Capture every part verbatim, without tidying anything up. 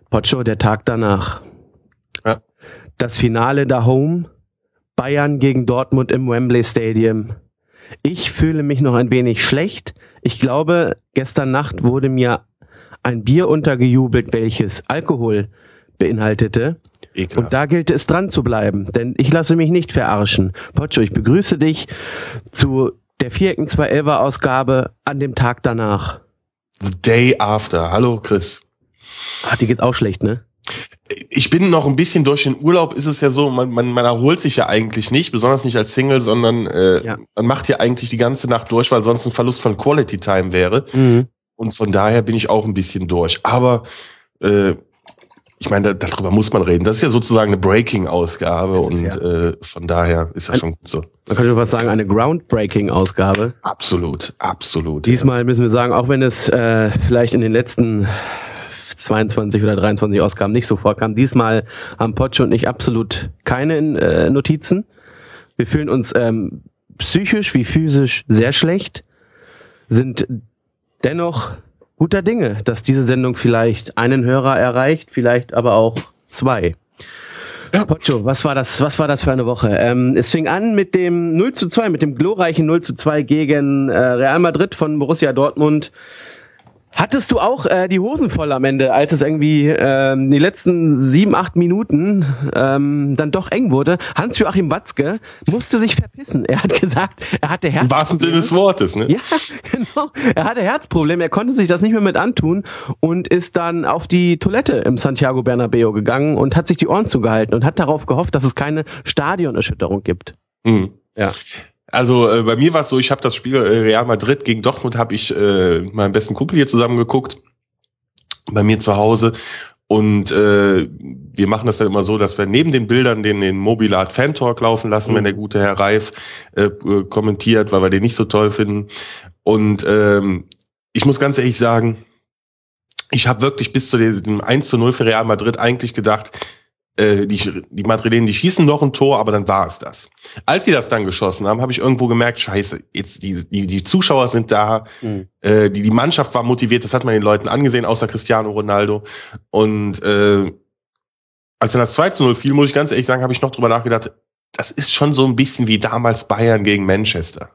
Pocho, der Tag danach. Ja. Das Finale da home, Bayern gegen Dortmund im Wembley Stadium. Ich fühle mich noch ein wenig schlecht. Ich glaube, gestern Nacht wurde mir ein Bier untergejubelt, welches Alkohol beinhaltete. Ekelhaft. Und da gilt es dran zu bleiben, denn ich lasse mich nicht verarschen. Pocho, ich begrüße dich zu der Vierecken zwei elfer Ausgabe an dem Tag danach. The day after. Hallo Chris. Ach, dir geht's auch schlecht, ne? Ich bin noch ein bisschen durch den Urlaub, ist es ja so, man, man, man erholt sich ja eigentlich nicht, besonders nicht als Single, sondern äh, Ja. man macht ja eigentlich die ganze Nacht durch, weil sonst ein Verlust von Quality Time wäre. Mhm. Und von daher bin ich auch ein bisschen durch. Aber äh, ich meine, da, darüber muss man reden. Das ist ja sozusagen eine Breaking-Ausgabe Das ist und ja. äh, von daher ist ja Ein- schon gut so. Man kann schon fast sagen, eine Groundbreaking-Ausgabe. Absolut, absolut. Diesmal müssen wir sagen, auch wenn es äh, vielleicht in den letzten zweiundzwanzig oder dreiundzwanzig Ausgaben nicht so vorkam, diesmal haben Pocho und ich absolut keine äh, Notizen. Wir fühlen uns ähm, psychisch wie physisch sehr schlecht, sind dennoch guter Dinge, dass diese Sendung vielleicht einen Hörer erreicht, vielleicht aber auch zwei. Ja. Pocho, was war das, was war das für eine Woche? Ähm, es fing an mit dem null zu zwei, mit dem glorreichen null zu zwei gegen äh, Real Madrid von Borussia Dortmund. Hattest du auch äh, die Hosen voll am Ende, als es irgendwie ähm, die letzten sieben, acht Minuten ähm, dann doch eng wurde? Hans-Joachim Watzke musste sich verpissen. Er hat gesagt, er hatte Im Herzprobleme. wahrsten Sinne des Wortes, ne? Ja, genau. Er hatte Herzprobleme, er konnte sich das nicht mehr mit antun und ist dann auf die Toilette im Santiago Bernabeo gegangen und hat sich die Ohren zugehalten und hat darauf gehofft, dass es keine Stadionerschütterung gibt. Mhm. Ja. Also äh, bei mir war es so, ich habe das Spiel äh, Real Madrid gegen Dortmund, habe ich äh, mit meinem besten Kumpel hier zusammen geguckt, bei mir zu Hause. Und äh, wir machen das dann immer so, dass wir neben den Bildern den, den Mobilart Fan Talk laufen lassen, Mhm. wenn der gute Herr Reif äh, äh, kommentiert, weil wir den nicht so toll finden. Und ähm, ich muss ganz ehrlich sagen, ich habe wirklich bis zu diesem eins zu null für Real Madrid eigentlich gedacht, äh, die, die Madrilenen, die schießen noch ein Tor, aber dann war es das. Als sie das dann geschossen haben, habe ich irgendwo gemerkt, scheiße, jetzt die, die, die Zuschauer sind da, Mhm. äh, die, die Mannschaft war motiviert, das hat man den Leuten angesehen, außer Cristiano Ronaldo. Und äh, als dann das zwei zu null fiel, muss ich ganz ehrlich sagen, habe ich noch drüber nachgedacht, das ist schon so ein bisschen wie damals Bayern gegen Manchester.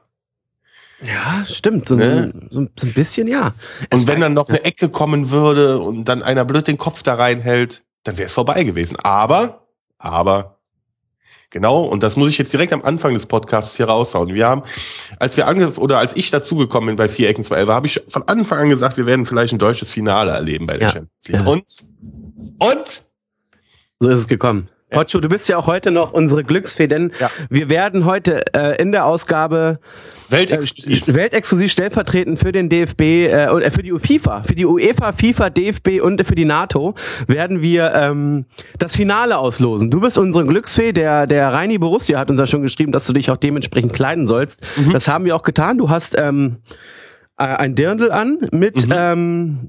Ja, stimmt. So, Ne? ein, so, so ein bisschen, ja. Es Und wenn war- dann noch eine Ecke kommen würde und dann einer blöd den Kopf da reinhält, dann wäre es vorbei gewesen. Aber, aber, genau, und das muss ich jetzt direkt am Anfang des Podcasts hier raushauen. Wir haben, als wir ange oder als ich dazugekommen bin bei Vierecken zwei elf, habe ich von Anfang an gesagt, wir werden vielleicht ein deutsches Finale erleben bei der Ja, Champions League. ja. Und, und, So ist es gekommen. Ja. Pocho, du bist ja auch heute noch unsere Glücksfee, denn Ja. wir werden heute äh, in der Ausgabe Weltexklusiv. Äh, weltexklusiv stellvertretend für den D F B, äh, und, äh, für die FIFA, für die UEFA, FIFA, D F B und für die NATO werden wir ähm, das Finale auslosen. Du bist unsere Glücksfee, der der Reini Borussia hat uns ja schon geschrieben, dass du dich auch dementsprechend kleiden sollst. Mhm. Das haben wir auch getan. Du hast ähm, äh, ein Dirndl an mit Mhm. ähm,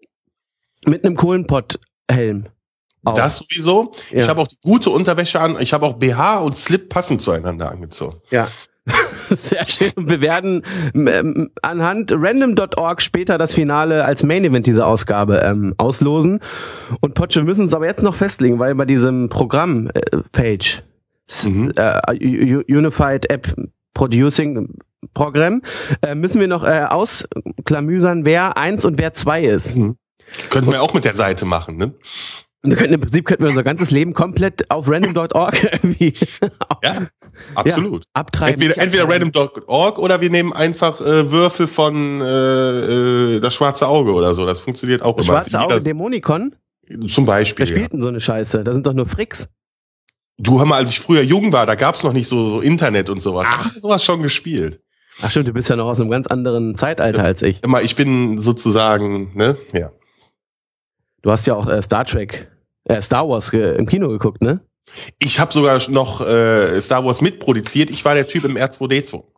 mit einem Kohlenpott-Helm. Auch. Das sowieso. Ja. Ich habe auch die gute Unterwäsche an. Ich habe auch B H und Slip passend zueinander angezogen. Ja. Sehr schön. Und wir werden ähm, anhand random Punkt org später das Finale als Main Event dieser Ausgabe ähm, auslosen. Und Potsche, wir müssen uns aber jetzt noch festlegen, weil bei diesem Programm äh, Page Mhm. äh, U- Unified App Producing Programm äh, müssen wir noch äh, ausklamüsern, wer eins und wer zwei ist. Mhm. Könnten wir auch mit der Seite machen, ne? Und wir könnten, im Prinzip könnten wir unser ganzes Leben komplett auf random Punkt org irgendwie Ja, absolut. ja, abtreiben. Entweder, Nicht entweder abtreiben. random Punkt org oder wir nehmen einfach äh, Würfel von äh, äh, das schwarze Auge oder so. Das funktioniert auch Das immer. schwarze Für Auge jeder- Dämonikon. Zum Beispiel. Wer Ja. spielt denn so eine Scheiße? Da sind doch nur Fricks. Du, hör mal, als ich früher jung war, da gab's noch nicht so, so Internet und sowas. Ich habe sowas schon gespielt. Ach stimmt, du bist ja noch aus einem ganz anderen Zeitalter als ich. Immer, ich bin sozusagen, ne, ja. Du hast ja auch äh, Star Trek, äh, Star Wars ge- im Kino geguckt, ne? Ich habe sogar noch äh, Star Wars mitproduziert. Ich war der Typ im R zwei D zwei.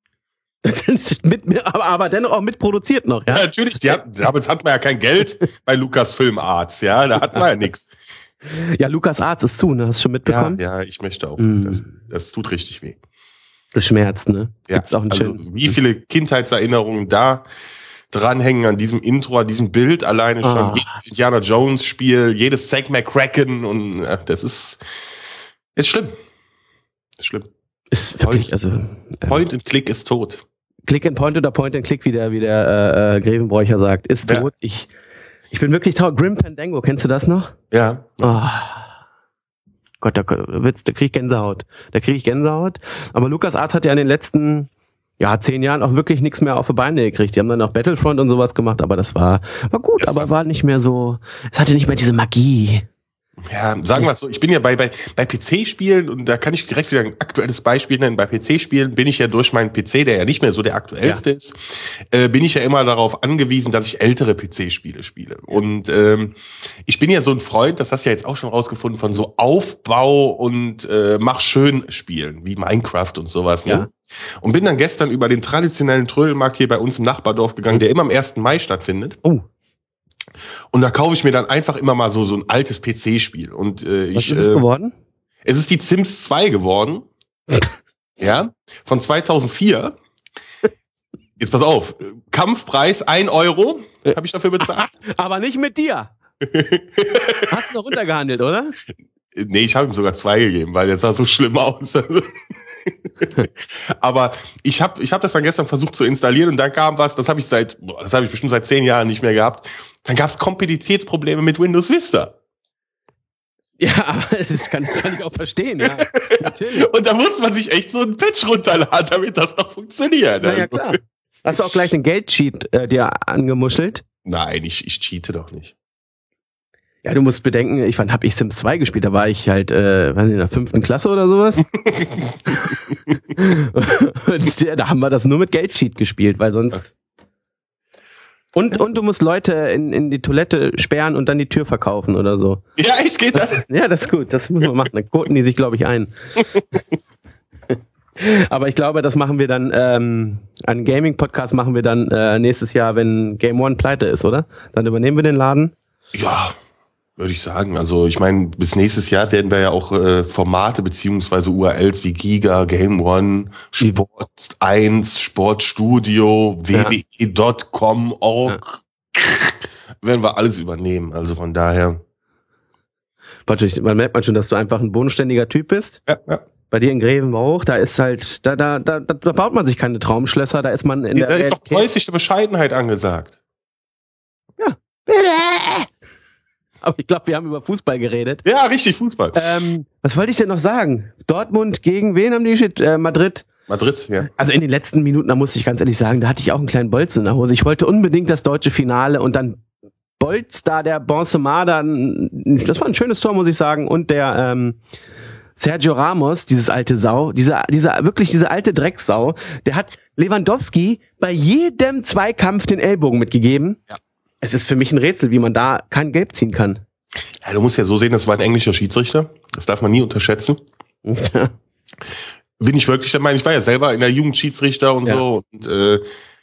mit, mit, aber, aber dennoch auch mitproduziert noch, Ja, ja? natürlich. Die hat, damals hatten wir ja kein Geld bei Lucasfilm Arts, ja. Da hatten wir ja nichts. Ja, Lukas Arzt ist zu, ne? Hast du schon Ja, mitbekommen? ja, ich möchte auch. Mm. Das, das tut richtig weh. Das schmerzt, ne? Ja, Gibt's auch einen also schönen. wie viele Kindheitserinnerungen da dranhängen an diesem Intro, an diesem Bild alleine schon. Ah. Jedes Indiana Jones Spiel, jedes Zack McCracken und äh, das ist, ist schlimm. Ist schlimm. Ist wirklich, also. Ähm, Point and Click ist tot. Click and Point oder Point and Click, wie der, wie der äh, Grevenbräucher sagt, ist Ja. tot. Ich, ich bin wirklich traurig. Grim Fandango, kennst du das noch? Ja. Oh. Gott, da, wird's, da krieg ich Gänsehaut. Da krieg ich Gänsehaut. Aber LucasArts hat ja in den letzten ja, zehn Jahren auch wirklich nichts mehr auf die Beine gekriegt. Die haben dann auch Battlefront und sowas gemacht, aber das war, war gut, aber war nicht mehr so, es hatte nicht mehr diese Magie. Ja, sagen wir es so, ich bin ja bei, bei, bei P C-Spielen, und da kann ich direkt wieder ein aktuelles Beispiel nennen, bei P C-Spielen bin ich ja durch meinen P C, der ja nicht mehr so der aktuellste ja. ist, äh, bin ich ja immer darauf angewiesen, dass ich ältere P C-Spiele spiele. Und ähm, ich bin ja so ein Freund, das hast du ja jetzt auch schon rausgefunden, von so Aufbau und äh, mach schön Spielen, wie Minecraft und sowas. Ne? Ja. Und bin dann gestern über den traditionellen Trödelmarkt hier bei uns im Nachbardorf gegangen, der immer am ersten Mai stattfindet. Oh. Und da kaufe ich mir dann einfach immer mal so so ein altes P C-Spiel. Und äh, Was ich, ist es äh, geworden? Es ist die Sims zwei geworden. Ja, von zweitausendvier. Jetzt pass auf, Kampfpreis ein Euro habe ich dafür bezahlt. Aber nicht mit dir. Hast du noch runtergehandelt, oder? Nee, ich habe ihm sogar zwei gegeben, weil jetzt sah so schlimm aus. Aber ich habe ich hab das dann gestern versucht zu installieren und dann kam was, das habe ich seit, boah, das habe ich bestimmt seit zehn Jahren nicht mehr gehabt. Dann gab es Kompatibilitätsprobleme mit Windows Vista. Ja, aber das kann, kann ich auch verstehen, ja. Natürlich. Und da muss man sich echt so ein Patch runterladen, damit das noch funktioniert. Na ja, klar. Hast du auch gleich den Geldcheat äh, dir angemuschelt? Nein, ich, ich cheate doch nicht. Ja, du musst bedenken, ich wann hab ich Sims zwei gespielt, da war ich halt, äh, weiß nicht, in der fünften Klasse oder sowas. Und ja, da haben wir das nur mit Geldcheat gespielt, weil sonst... Und, und du musst Leute in, in die Toilette sperren und dann die Tür verkaufen oder so. Ja, echt, geht das? Ja, das ist gut, das muss man machen. Dann koten die sich, glaube ich, ein. Aber ich glaube, das machen wir dann, ähm, einen Gaming-Podcast machen wir dann äh, nächstes Jahr, wenn Game One pleite ist, oder? Dann übernehmen wir den Laden. Ja, würde ich sagen. Also ich meine, bis nächstes Jahr werden wir ja auch äh, Formate beziehungsweise U R Ls wie Giga, Game One, Sport eins, Sportstudio, w w e Punkt com Punkt org ja. werden wir alles übernehmen. Also von daher. Patrick, man merkt man schon, dass du einfach ein bodenständiger Typ bist. Ja, ja. Bei dir in Grevenbruch, da ist halt, da, da, da, da baut man sich keine Traumschlösser, da ist man in ja, der Da ist doch preußische Bescheidenheit angesagt. Ja. Aber ich glaube, wir haben über Fußball geredet. Ja, richtig, Fußball. Ähm, was wollte ich denn noch sagen? Dortmund gegen wen haben die gespielt? Äh, Madrid. Madrid, ja. Also in den letzten Minuten, da musste ich ganz ehrlich sagen, da hatte ich auch einen kleinen Bolzen in der Hose. Ich wollte unbedingt das deutsche Finale und dann Bolz da, der Benzema, dann, das war ein schönes Tor, muss ich sagen, und der ähm, Sergio Ramos, dieses alte Sau, dieser, dieser, wirklich diese alte Drecksau, der hat Lewandowski bei jedem Zweikampf den Ellbogen mitgegeben. Ja. Es ist für mich ein Rätsel, wie man da kein Gelb ziehen kann. Ja, du musst ja so sehen, das war ein englischer Schiedsrichter. Das darf man nie unterschätzen. Ja. Bin ich wirklich der Meinung, ich war ja selber in der Jugend Schiedsrichter und ja. so. Und äh,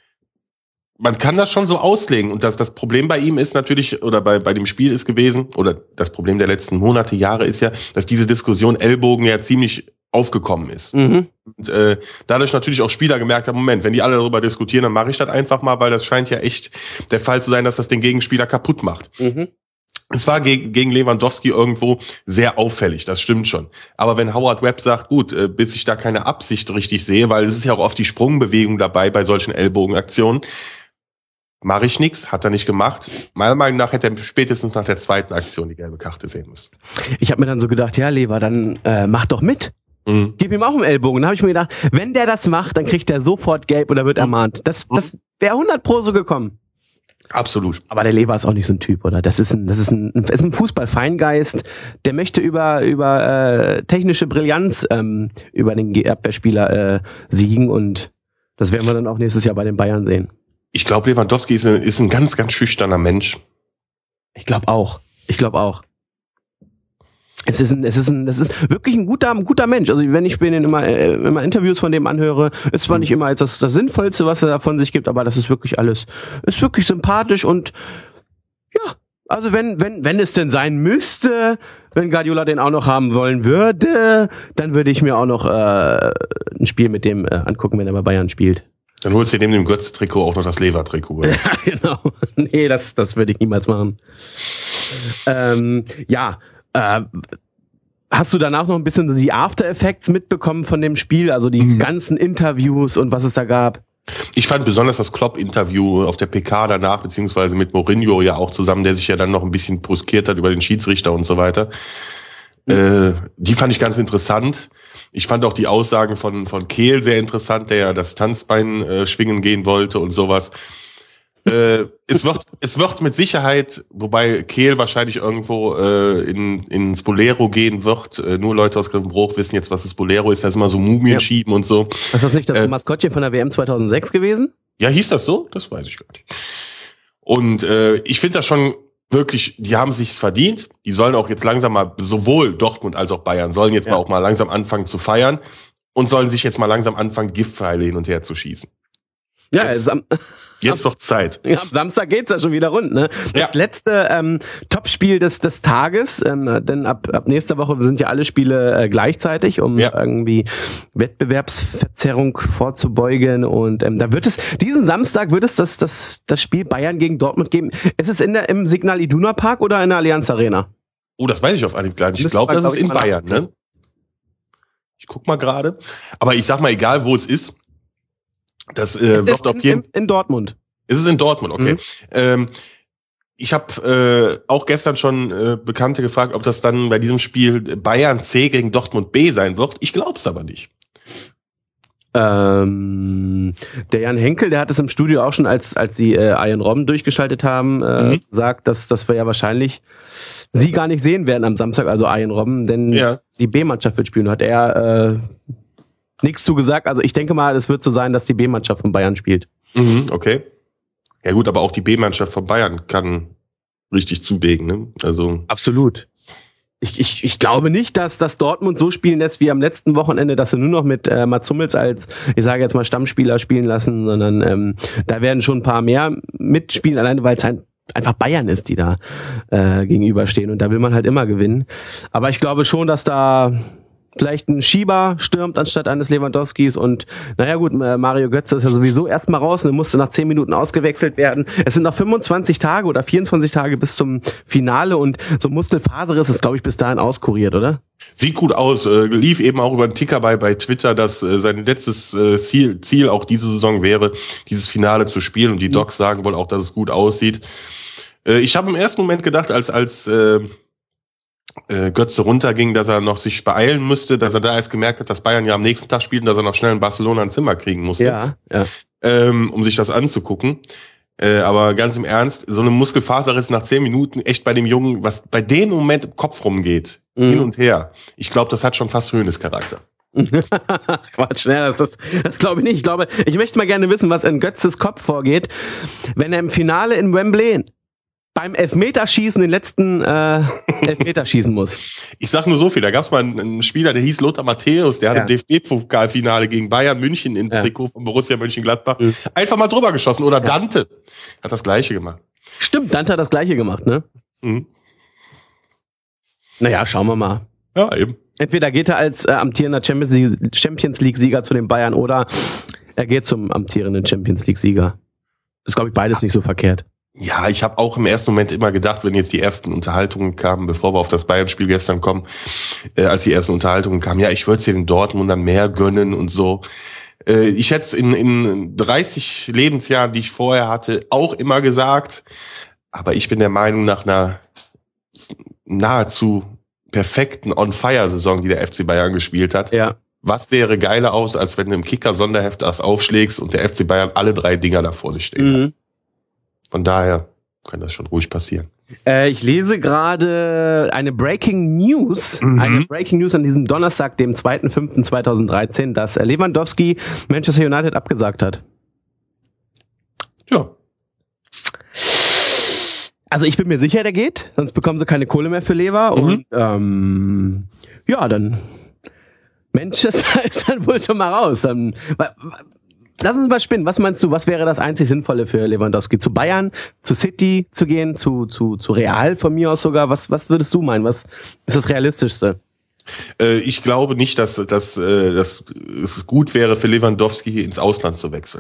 man kann das schon so auslegen. Und das, das Problem bei ihm ist natürlich, oder bei, bei dem Spiel ist gewesen, oder das Problem der letzten Monate, Jahre ist ja, dass diese Diskussion Ellbogen ja ziemlich aufgekommen ist. Mhm. Und äh, dadurch natürlich auch Spieler gemerkt haben, Moment, wenn die alle darüber diskutieren, dann mache ich das einfach mal, weil das scheint ja echt der Fall zu sein, dass das den Gegenspieler kaputt macht. Mhm. Es war gegen, gegen Lewandowski irgendwo sehr auffällig, das stimmt schon. Aber wenn Howard Webb sagt, gut, äh, bis ich da keine Absicht richtig sehe, weil es ist ja auch oft die Sprungbewegung dabei bei solchen Ellbogenaktionen, mache ich nichts, hat er nicht gemacht. Meiner Meinung nach hätte er spätestens nach der zweiten Aktion die gelbe Karte sehen müssen. Ich habe mir dann so gedacht, ja, Lever, dann äh, mach doch mit. Mhm. Gib ihm auch einen Ellbogen. Dann habe ich mir gedacht, wenn der das macht, dann kriegt er sofort gelb oder wird ermahnt. Das, das wäre hundert Pro so gekommen. Absolut. Aber der Lever ist auch nicht so ein Typ, oder? Das ist ein, das ist ein, ist ein Fußballfeingeist. Der möchte über über äh, technische Brillanz ähm, über den Abwehrspieler äh, siegen und das werden wir dann auch nächstes Jahr bei den Bayern sehen. Ich glaube, Lewandowski ist ein, ist ein ganz, ganz schüchterner Mensch. Ich glaube auch. Ich glaube auch. Es ist ein, es ist ein, das ist wirklich ein guter, ein guter Mensch. Also wenn ich mir den immer, äh, immer Interviews von dem anhöre, ist zwar nicht immer jetzt das, das Sinnvollste, was er da von sich gibt, aber das ist wirklich alles, ist wirklich sympathisch und ja, also wenn, wenn, wenn es denn sein müsste, wenn Guardiola den auch noch haben wollen würde, dann würde ich mir auch noch äh, ein Spiel mit dem äh, angucken, wenn er bei Bayern spielt. Dann holst du neben dem Götze-Trikot auch noch das Lever-Trikot. Ja, genau. Nee, das, das würde ich niemals machen. Ähm, ja, äh, hast du danach noch ein bisschen so die After-Effects mitbekommen von dem Spiel? Also die mhm. ganzen Interviews und was es da gab? Ich fand besonders das Klopp-Interview auf der P K danach, beziehungsweise mit Mourinho ja auch zusammen, der sich ja dann noch ein bisschen brüskiert hat über den Schiedsrichter und so weiter. Mhm. Äh, die fand ich ganz interessant. Ich fand auch die Aussagen von von Kehl sehr interessant, der ja das Tanzbein äh, schwingen gehen wollte und sowas. Äh, es wird es wird mit Sicherheit, wobei Kehl wahrscheinlich irgendwo äh, in ins Bolero gehen wird. Äh, nur Leute aus Grevenbroich wissen jetzt, was das Bolero ist. Da ist immer so Mumien ja. schieben und so. Ist das nicht das äh, Maskottchen von der W M zweitausendsechs gewesen? Ja, hieß das so? Das weiß ich gar nicht. Und äh, ich finde das schon wirklich, die haben sich's verdient. Die sollen auch jetzt langsam mal, sowohl Dortmund als auch Bayern, sollen jetzt ja. mal auch mal langsam anfangen zu feiern und sollen sich jetzt mal langsam anfangen, Giftpfeile hin und her zu schießen. Ja, jetzt, am, jetzt noch Zeit. Ja, am Samstag geht's ja schon wieder rund, ne? Das ja. letzte ähm, Topspiel des des Tages, ähm, denn ab ab nächster Woche sind ja alle Spiele äh, gleichzeitig, um ja. irgendwie Wettbewerbsverzerrung vorzubeugen. Und ähm, da wird es diesen Samstag wird es das das das Spiel Bayern gegen Dortmund geben. Ist es in der im Signal Iduna Park oder in der Allianz Arena? Oh, das weiß ich auf Anhieb gar nicht. Ich glaube, das ist in Bayern, ne? Ich guck mal gerade. Aber ich sag mal, egal wo es ist. Das äh, wird auf jeden in, in Dortmund. Ist es in Dortmund, okay. Mhm. Ähm, ich habe äh, auch gestern schon äh, Bekannte gefragt, ob das dann bei diesem Spiel Bayern C gegen Dortmund B sein wird. Ich glaube es aber nicht. Ähm, der Jan Henkel, der hat es im Studio auch schon, als als die äh, Iron Robben durchgeschaltet haben, äh, mhm. gesagt, dass, dass wir ja wahrscheinlich sie gar nicht sehen werden am Samstag, also Iron Robben, denn ja. die B-Mannschaft wird spielen. Hat er äh, nichts zu gesagt. Also ich denke mal, es wird so sein, dass die B-Mannschaft von Bayern spielt. Mhm, okay. Ja gut, aber auch die B-Mannschaft von Bayern kann richtig zulegen, ne? Also absolut. Ich, ich, ich glaube nicht, dass das Dortmund so spielen lässt wie am letzten Wochenende, dass sie nur noch mit äh, Mats Hummels als, ich sage jetzt mal, Stammspieler spielen lassen, sondern ähm, da werden schon ein paar mehr mitspielen, alleine weil es ein einfach Bayern ist, die da äh, gegenüberstehen und da will man halt immer gewinnen. Aber ich glaube schon, dass da vielleicht ein Schieber stürmt anstatt eines Lewandowskis und naja gut, Mario Götze ist ja sowieso erstmal raus und musste nach zehn Minuten ausgewechselt werden. Es sind noch fünfundzwanzig Tage oder vierundzwanzig Tage bis zum Finale und so Muskelfaserriss ist, glaube ich, bis dahin auskuriert, oder? Sieht gut aus, äh, lief eben auch über den Ticker bei bei Twitter, dass äh, sein letztes äh, Ziel, Ziel auch diese Saison wäre, dieses Finale zu spielen und die Docs sagen wohl auch, dass es gut aussieht. Äh, ich habe im ersten Moment gedacht, als als äh, Götze runterging, dass er noch sich beeilen müsste, dass er da erst gemerkt hat, dass Bayern ja am nächsten Tag spielt und dass er noch schnell in Barcelona ein Zimmer kriegen musste, ja, ja. Ähm, um sich das anzugucken. Äh, aber ganz im Ernst, so eine Muskelfaserriss nach zehn Minuten echt bei dem Jungen, was bei dem Moment im Kopf rumgeht, mhm. hin und her. Ich glaube, das hat schon fast Hoeneß-Charakter. Quatsch, ne, das, das, das glaube ich nicht. Ich glaube, ich möchte mal gerne wissen, was in Götzes Kopf vorgeht, wenn er im Finale in Wembley beim Elfmeterschießen den letzten äh, Elfmeter schießen muss. Ich sag nur so viel, da gab es mal einen, einen Spieler, der hieß Lothar Matthäus, der hat ja. im D F B-Pokalfinale gegen Bayern München im ja. Trikot von Borussia Mönchengladbach mhm. einfach mal drüber geschossen. Oder ja. Dante hat das Gleiche gemacht. Stimmt, Dante hat das Gleiche gemacht, ne? Mhm. Naja, schauen wir mal. Ja, eben. Entweder geht er als äh, amtierender Champions League-Sieger zu den Bayern oder er geht zum amtierenden Champions League-Sieger. Ist, glaube ich, beides nicht so verkehrt. Ja, ich habe auch im ersten Moment immer gedacht, wenn jetzt die ersten Unterhaltungen kamen, bevor wir auf das Bayern-Spiel gestern kommen, äh, als die ersten Unterhaltungen kamen, ja, ich würde es den Dortmundern mehr gönnen und so. Äh, ich hätte es in, in dreißig Lebensjahren, die ich vorher hatte, auch immer gesagt. Aber ich bin der Meinung, nach einer nahezu perfekten On-Fire-Saison, die der F C Bayern gespielt hat, ja. was wäre geiler aus, als wenn du im Kicker-Sonderheft das aufschlägst und der F C Bayern alle drei Dinger da vor sich stehen mhm. hat. Von daher kann das schon ruhig passieren. Äh, ich lese gerade eine Breaking News, mhm. eine Breaking News an diesem Donnerstag, dem zweiter fünfter zweitausenddreizehn, dass Lewandowski Manchester United abgesagt hat. Ja. Also ich bin mir sicher, der geht, sonst bekommen sie keine Kohle mehr für Lever mhm. und ähm, ja, dann Manchester ist dann wohl schon mal raus. Dann, lass uns mal spinnen. Was meinst du, was wäre das einzig Sinnvolle für Lewandowski? Zu Bayern, zu City zu gehen, zu zu zu Real von mir aus sogar? Was was würdest du meinen? Was ist das Realistischste? Äh, ich glaube nicht, dass, dass, dass es gut wäre für Lewandowski ins Ausland zu wechseln.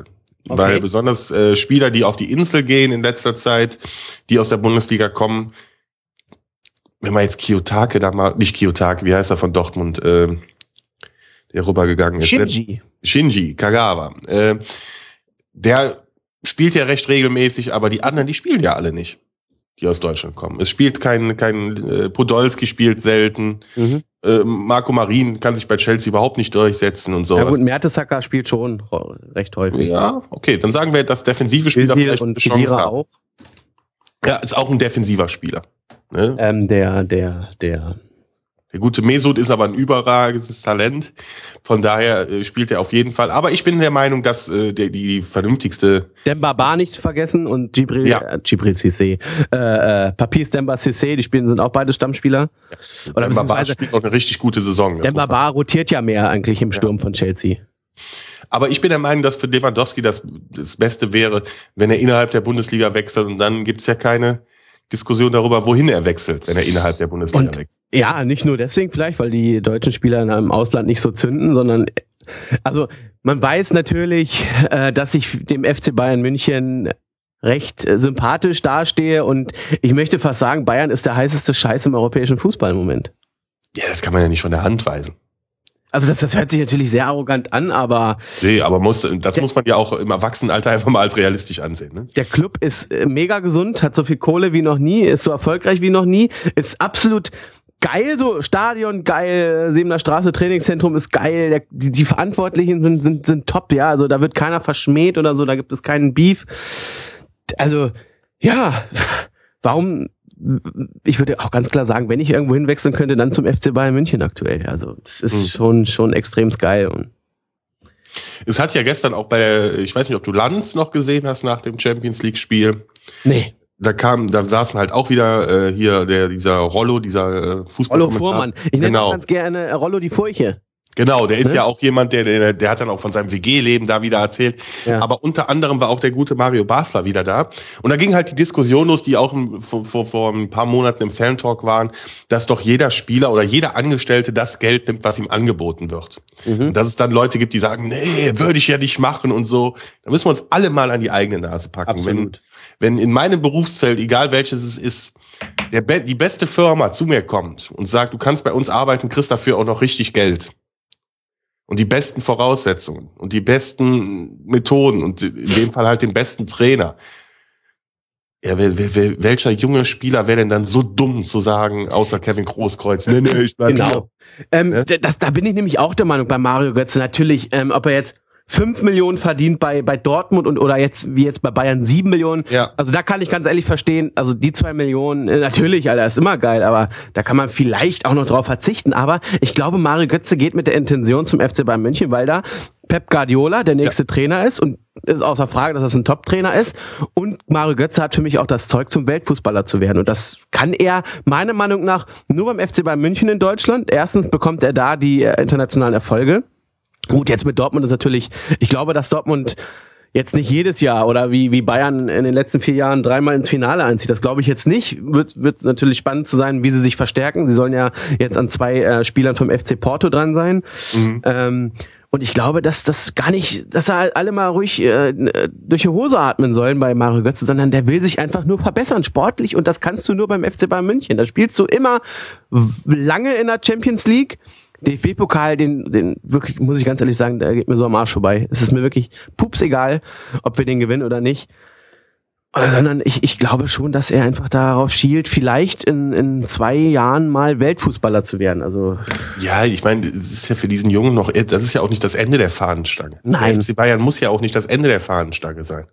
Okay. Weil besonders äh, Spieler, die auf die Insel gehen in letzter Zeit, die aus der Bundesliga kommen, wenn man jetzt Kiyotake da mal, nicht Kiyotake, wie heißt er von Dortmund, äh, der rübergegangen ist. Shinji. Shinji Kagawa. Äh, der spielt ja recht regelmäßig, aber die anderen, die spielen ja alle nicht, die aus Deutschland kommen. Es spielt kein, kein äh, Podolski spielt selten. Mhm. Äh, Marco Marin kann sich bei Chelsea überhaupt nicht durchsetzen und so. Ja gut, Mertesacker spielt schon recht häufig. Ja, okay, dann sagen wir, dass defensive Spieler Özil vielleicht und eine Chance Khedira haben. Auch. Ja, ist auch ein defensiver Spieler. Ne? Ähm, der, der, der. Der gute Mesut ist aber ein überragendes Talent. Von daher äh, spielt er auf jeden Fall. Aber ich bin der Meinung, dass äh, der, die vernünftigste... Demba Ba nicht vergessen und Djibril, Ja. äh, Djibril Cissé. Äh, äh, Papis Demba Cissé, die spielen, sind auch beide Stammspieler. Ja. Oder Demba Ba beziehungsweise spielt auch eine richtig gute Saison. Demba Ba rotiert ja mehr eigentlich im Sturm Ja. von Chelsea. Aber ich bin der Meinung, dass für Lewandowski das, das Beste wäre, wenn er innerhalb der Bundesliga wechselt. Und dann gibt's ja keine Diskussion darüber, wohin er wechselt, wenn er innerhalb der Bundesliga Und, wechselt. ja, nicht nur deswegen vielleicht, weil die deutschen Spieler im Ausland nicht so zünden, sondern also man weiß natürlich, äh, dass ich dem F C Bayern München recht äh, sympathisch dastehe und ich möchte fast sagen, Bayern ist der heißeste Scheiß im europäischen Fußball im Moment. Ja, das kann man ja nicht von der Hand weisen. Also das, das hört sich natürlich sehr arrogant an, aber... Nee, aber muss, das der, muss man ja auch im Erwachsenenalter einfach mal als realistisch ansehen. Ne? Der Club ist äh, mega gesund, hat so viel Kohle wie noch nie, ist so erfolgreich wie noch nie, ist absolut geil, so Stadion geil, Sebener Straße, Trainingszentrum ist geil, der, die, die Verantwortlichen sind, sind, sind top, ja, also da wird keiner verschmäht oder so, da gibt es keinen Beef. Also, ja, warum... Ich würde auch ganz klar sagen, wenn ich irgendwo hinwechseln könnte, dann zum F C Bayern München aktuell. Also das ist mhm. schon schon extrem geil. Und es hat ja gestern auch bei der, ich weiß nicht, ob du Lanz noch gesehen hast nach dem Champions League Spiel. Nee. Da kam, da saßen halt auch wieder äh, hier der dieser Rollo, dieser äh, Fußball. Rollo Fuhrmann. Ich nenne genau. auch ganz gerne Rollo die Furche. Genau, der ist ne? ja auch jemand, der, der der hat dann auch von seinem W G-Leben da wieder erzählt. Ja. Aber unter anderem war auch der gute Mario Basler wieder da. Und da ging halt die Diskussion los, die auch vor, vor, vor ein paar Monaten im Fan-Talk waren, dass doch jeder Spieler oder jeder Angestellte das Geld nimmt, was ihm angeboten wird. Mhm. Und dass es dann Leute gibt, die sagen, nee, würde ich ja nicht machen und so. Da müssen wir uns alle mal an die eigene Nase packen. Absolut. Wenn, wenn in meinem Berufsfeld, egal welches es ist, der Be- die beste Firma zu mir kommt und sagt, du kannst bei uns arbeiten, kriegst dafür auch noch richtig Geld. Und die besten Voraussetzungen und die besten Methoden und in dem Fall halt den besten Trainer. Ja, wer, wer, welcher junge Spieler wäre denn dann so dumm zu sagen, außer Kevin Großkreuz? Nee, nee, ich bleib genau. Ähm, ja? das, da bin ich nämlich auch der Meinung bei Mario Götze. Natürlich, ähm, ob er jetzt fünf Millionen verdient bei bei Dortmund und oder jetzt wie jetzt bei Bayern sieben Millionen. Ja. Also da kann ich ganz ehrlich verstehen, also die zwei Millionen, äh, natürlich, Alter, ist immer geil, aber da kann man vielleicht auch noch drauf verzichten. Aber ich glaube, Mario Götze geht mit der Intention zum F C Bayern München, weil da Pep Guardiola der nächste ja. Trainer ist und ist außer Frage, dass das ein Top-Trainer ist. Und Mario Götze hat für mich auch das Zeug, zum Weltfußballer zu werden. Und das kann er meiner Meinung nach nur beim F C Bayern München in Deutschland. Erstens bekommt er da die äh, internationalen Erfolge. Gut, jetzt mit Dortmund ist natürlich, ich glaube, dass Dortmund jetzt nicht jedes Jahr oder wie wie Bayern in den letzten vier Jahren dreimal ins Finale einzieht. Das glaube ich jetzt nicht. Wird wird natürlich spannend zu sein, wie sie sich verstärken. Sie sollen ja jetzt an zwei äh, Spielern vom F C Porto dran sein. Mhm. Ähm, und ich glaube, dass das gar nicht, dass er alle mal ruhig äh, durch die Hose atmen sollen bei Mario Götze, sondern der will sich einfach nur verbessern, sportlich. Und das kannst du nur beim F C Bayern München. Da spielst du immer lange in der Champions League. D F B-Pokal, den, den wirklich, muss ich ganz ehrlich sagen, der geht mir so am Arsch vorbei. Es ist mir wirklich pups egal, ob wir den gewinnen oder nicht. Sondern ich, ich glaube schon, dass er einfach darauf schielt, vielleicht in, in zwei Jahren mal Weltfußballer zu werden. Also ja, ich meine, es ist ja für diesen Jungen noch, das ist ja auch nicht das Ende der Fahnenstange. Nein. Der F C Bayern muss ja auch nicht das Ende der Fahnenstange sein.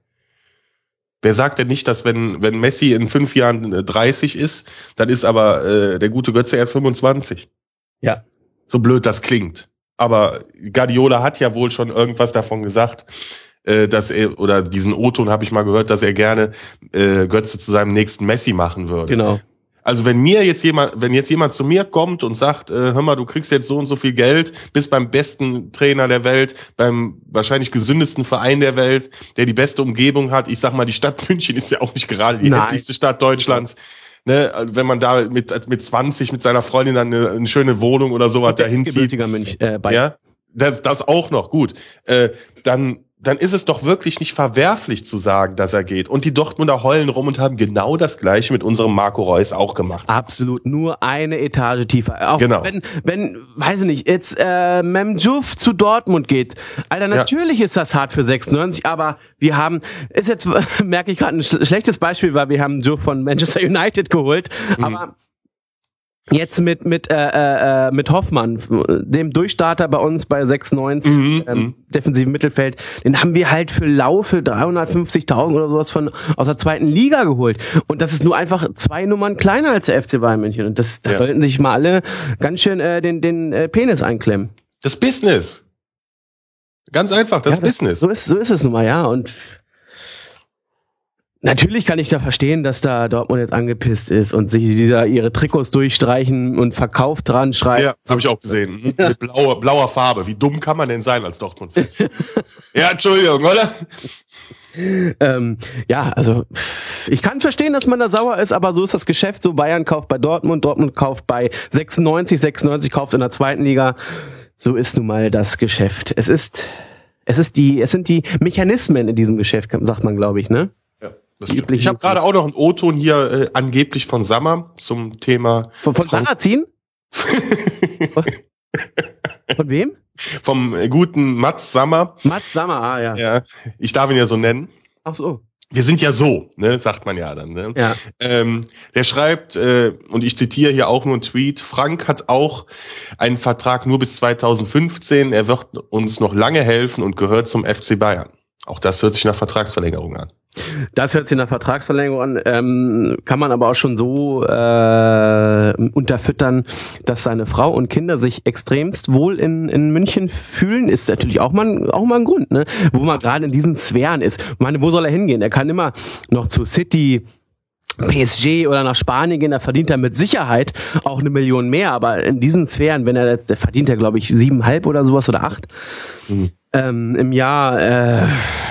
Wer sagt denn nicht, dass wenn wenn Messi in fünf Jahren dreißig ist, dann ist aber äh, der gute Götze erst fünfundzwanzig. Ja. So blöd das klingt. Aber Guardiola hat ja wohl schon irgendwas davon gesagt, äh, dass er, oder diesen O-Ton habe ich mal gehört, dass er gerne äh, Götze zu seinem nächsten Messi machen würde. Genau. Also wenn mir jetzt jemand, wenn jetzt jemand zu mir kommt und sagt, äh, hör mal, du kriegst jetzt so und so viel Geld, bist beim besten Trainer der Welt, beim wahrscheinlich gesündesten Verein der Welt, der die beste Umgebung hat. Ich sag mal, die Stadt München ist ja auch nicht gerade die Nein. hässlichste Stadt Deutschlands. Ne, wenn man da mit mit zwanzig mit seiner Freundin dann eine, eine schöne Wohnung oder sowas dahin zieht, Münch, äh, ja, das das auch noch gut. Äh, dann dann ist es doch wirklich nicht verwerflich zu sagen, dass er geht. Und die Dortmunder heulen rum und haben genau das Gleiche mit unserem Marco Reus auch gemacht. Absolut, nur eine Etage tiefer. Auch genau. wenn, wenn, weiß ich nicht, jetzt äh, Memdjouf zu Dortmund geht. Alter, natürlich ja. ist das hart für sechsundneunzig, aber wir haben, ist jetzt, merke ich gerade, ein sch- schlechtes Beispiel, weil wir haben Joe von Manchester United geholt, mhm. aber jetzt mit mit äh, äh, mit Hoffmann, dem Durchstarter bei uns bei sechsundneunzig, mhm, ähm, defensiven Mittelfeld, den haben wir halt für Lau für dreihundertfünfzigtausend oder sowas von aus der zweiten Liga geholt. Und das ist nur einfach zwei Nummern kleiner als der F C Bayern München. Und das, das ja. sollten sich mal alle ganz schön äh, den den äh, Penis einklemmen. Das Business. Ganz einfach, das, ja, das Business. So ist so ist es nun mal, ja. Und natürlich kann ich da verstehen, dass da Dortmund jetzt angepisst ist und sich dieser ihre Trikots durchstreichen und Verkauf dran schreiben. Ja, das habe ich auch gesehen. Mit blauer, blauer Farbe. Wie dumm kann man denn sein als Dortmund? Ja, Entschuldigung, oder? ähm, ja, also ich kann verstehen, dass man da sauer ist, aber so ist das Geschäft. So Bayern kauft bei Dortmund, Dortmund kauft bei sechsundneunzig, sechsundneunzig kauft in der zweiten Liga. So ist nun mal das Geschäft. Es ist, es ist die, es sind die Mechanismen in diesem Geschäft, sagt man, glaube ich, ne? Ich habe gerade auch noch einen O-Ton hier, äh, angeblich von Sammer zum Thema... Von, von Sarrazin? Von wem? Vom äh, guten Mats Sammer. Mats Sammer, ah ja. Ja. Ich darf ihn ja so nennen. Ach so. Wir sind ja so, ne, sagt man ja dann. Ne? Ja. Ähm, der schreibt, äh, und ich zitiere hier auch nur einen Tweet, Frank hat auch einen Vertrag nur bis zweitausendfünfzehn. Er wird uns noch lange helfen und gehört zum F C Bayern. Auch das hört sich nach Vertragsverlängerung an. Das hört sich nach Vertragsverlängerung an, ähm, kann man aber auch schon so äh, unterfüttern, dass seine Frau und Kinder sich extremst wohl in, in München fühlen, ist natürlich auch mal, auch mal ein Grund, ne? Wo man gerade in diesen Sphären ist. Ich meine, wo soll er hingehen? Er kann immer noch zu City, P S G oder nach Spanien gehen, da verdient er mit Sicherheit auch eine Million mehr, aber in diesen Sphären, wenn er jetzt, der verdient er glaube ich siebeneinhalb oder sowas oder acht mhm. ähm, im Jahr, äh,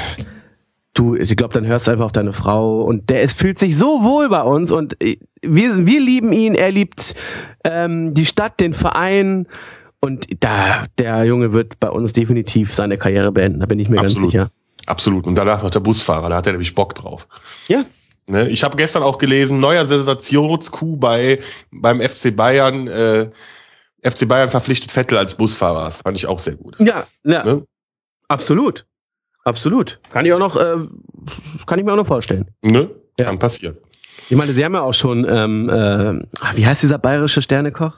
du, ich glaube, dann hörst du einfach auf deine Frau und der es fühlt sich so wohl bei uns und wir, wir lieben ihn, er liebt ähm, die Stadt, den Verein und da, der Junge wird bei uns definitiv seine Karriere beenden, da bin ich mir Absolut. ganz sicher. Absolut. Und danach noch der Busfahrer, da hat er nämlich Bock drauf. Ja. Ne, ich habe gestern auch gelesen, neuer Sensationscoup bei beim F C Bayern. Äh, F C Bayern verpflichtet Vettel als Busfahrer. Fand ich auch sehr gut. Ja, ja. Ne? Absolut. Absolut. Kann ich auch noch, äh, kann ich mir auch noch vorstellen. Ne? Ja. Kann passieren. Ich meine, sie haben ja auch schon, ähm, äh, wie heißt dieser bayerische Sternekoch?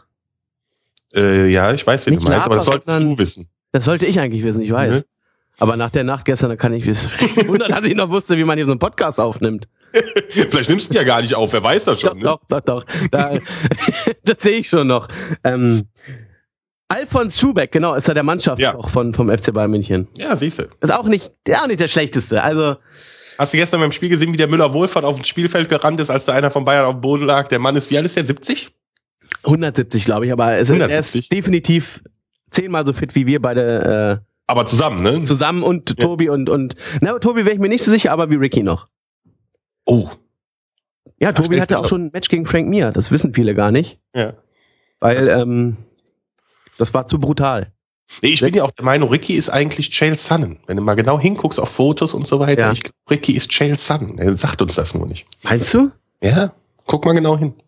Äh, ja, ich weiß, wen Nicht du meinst, aber das solltest dann, du wissen. Das sollte ich eigentlich wissen, ich weiß. Ne? Aber nach der Nacht gestern, da kann ich wissen. Wunder, dass ich noch wusste, wie man hier so einen Podcast aufnimmt. Vielleicht nimmst du ihn ja gar nicht auf, wer weiß das schon. Doch, ne? doch, doch, doch. Da, das sehe ich schon noch. Ähm, Alfons Schubeck, genau, ist ja der Mannschaftskoch ja. von, vom F C Bayern München. Ja, siehst du. Ist auch nicht, auch nicht der schlechteste. Also. Hast du gestern beim Spiel gesehen, wie der Müller-Wohlfahrt auf dem Spielfeld gerannt ist, als da einer von Bayern auf dem Boden lag? Der Mann ist, wie alt ist der, siebzig? hundertsiebzig, glaube ich, aber es er ist definitiv zehnmal so fit wie wir beide. Äh, aber zusammen, ne? Zusammen und ja. Tobi und, und, na, Tobi wäre ich mir nicht so sicher, aber wie Ricky noch. Oh. Ja, Ach, Tobi hatte auch schon ein Match gegen Frank Mir, das wissen viele gar nicht. Ja. Weil, ähm, das war zu brutal. Nee, ich bin ja auch der Meinung, Ricky ist eigentlich Chael Sonnen. Wenn du mal genau hinguckst auf Fotos und so weiter, ja. ich glaube, Ricky ist Chael Sonnen. Er sagt uns das nur nicht. Meinst du? Ja, guck mal genau hin.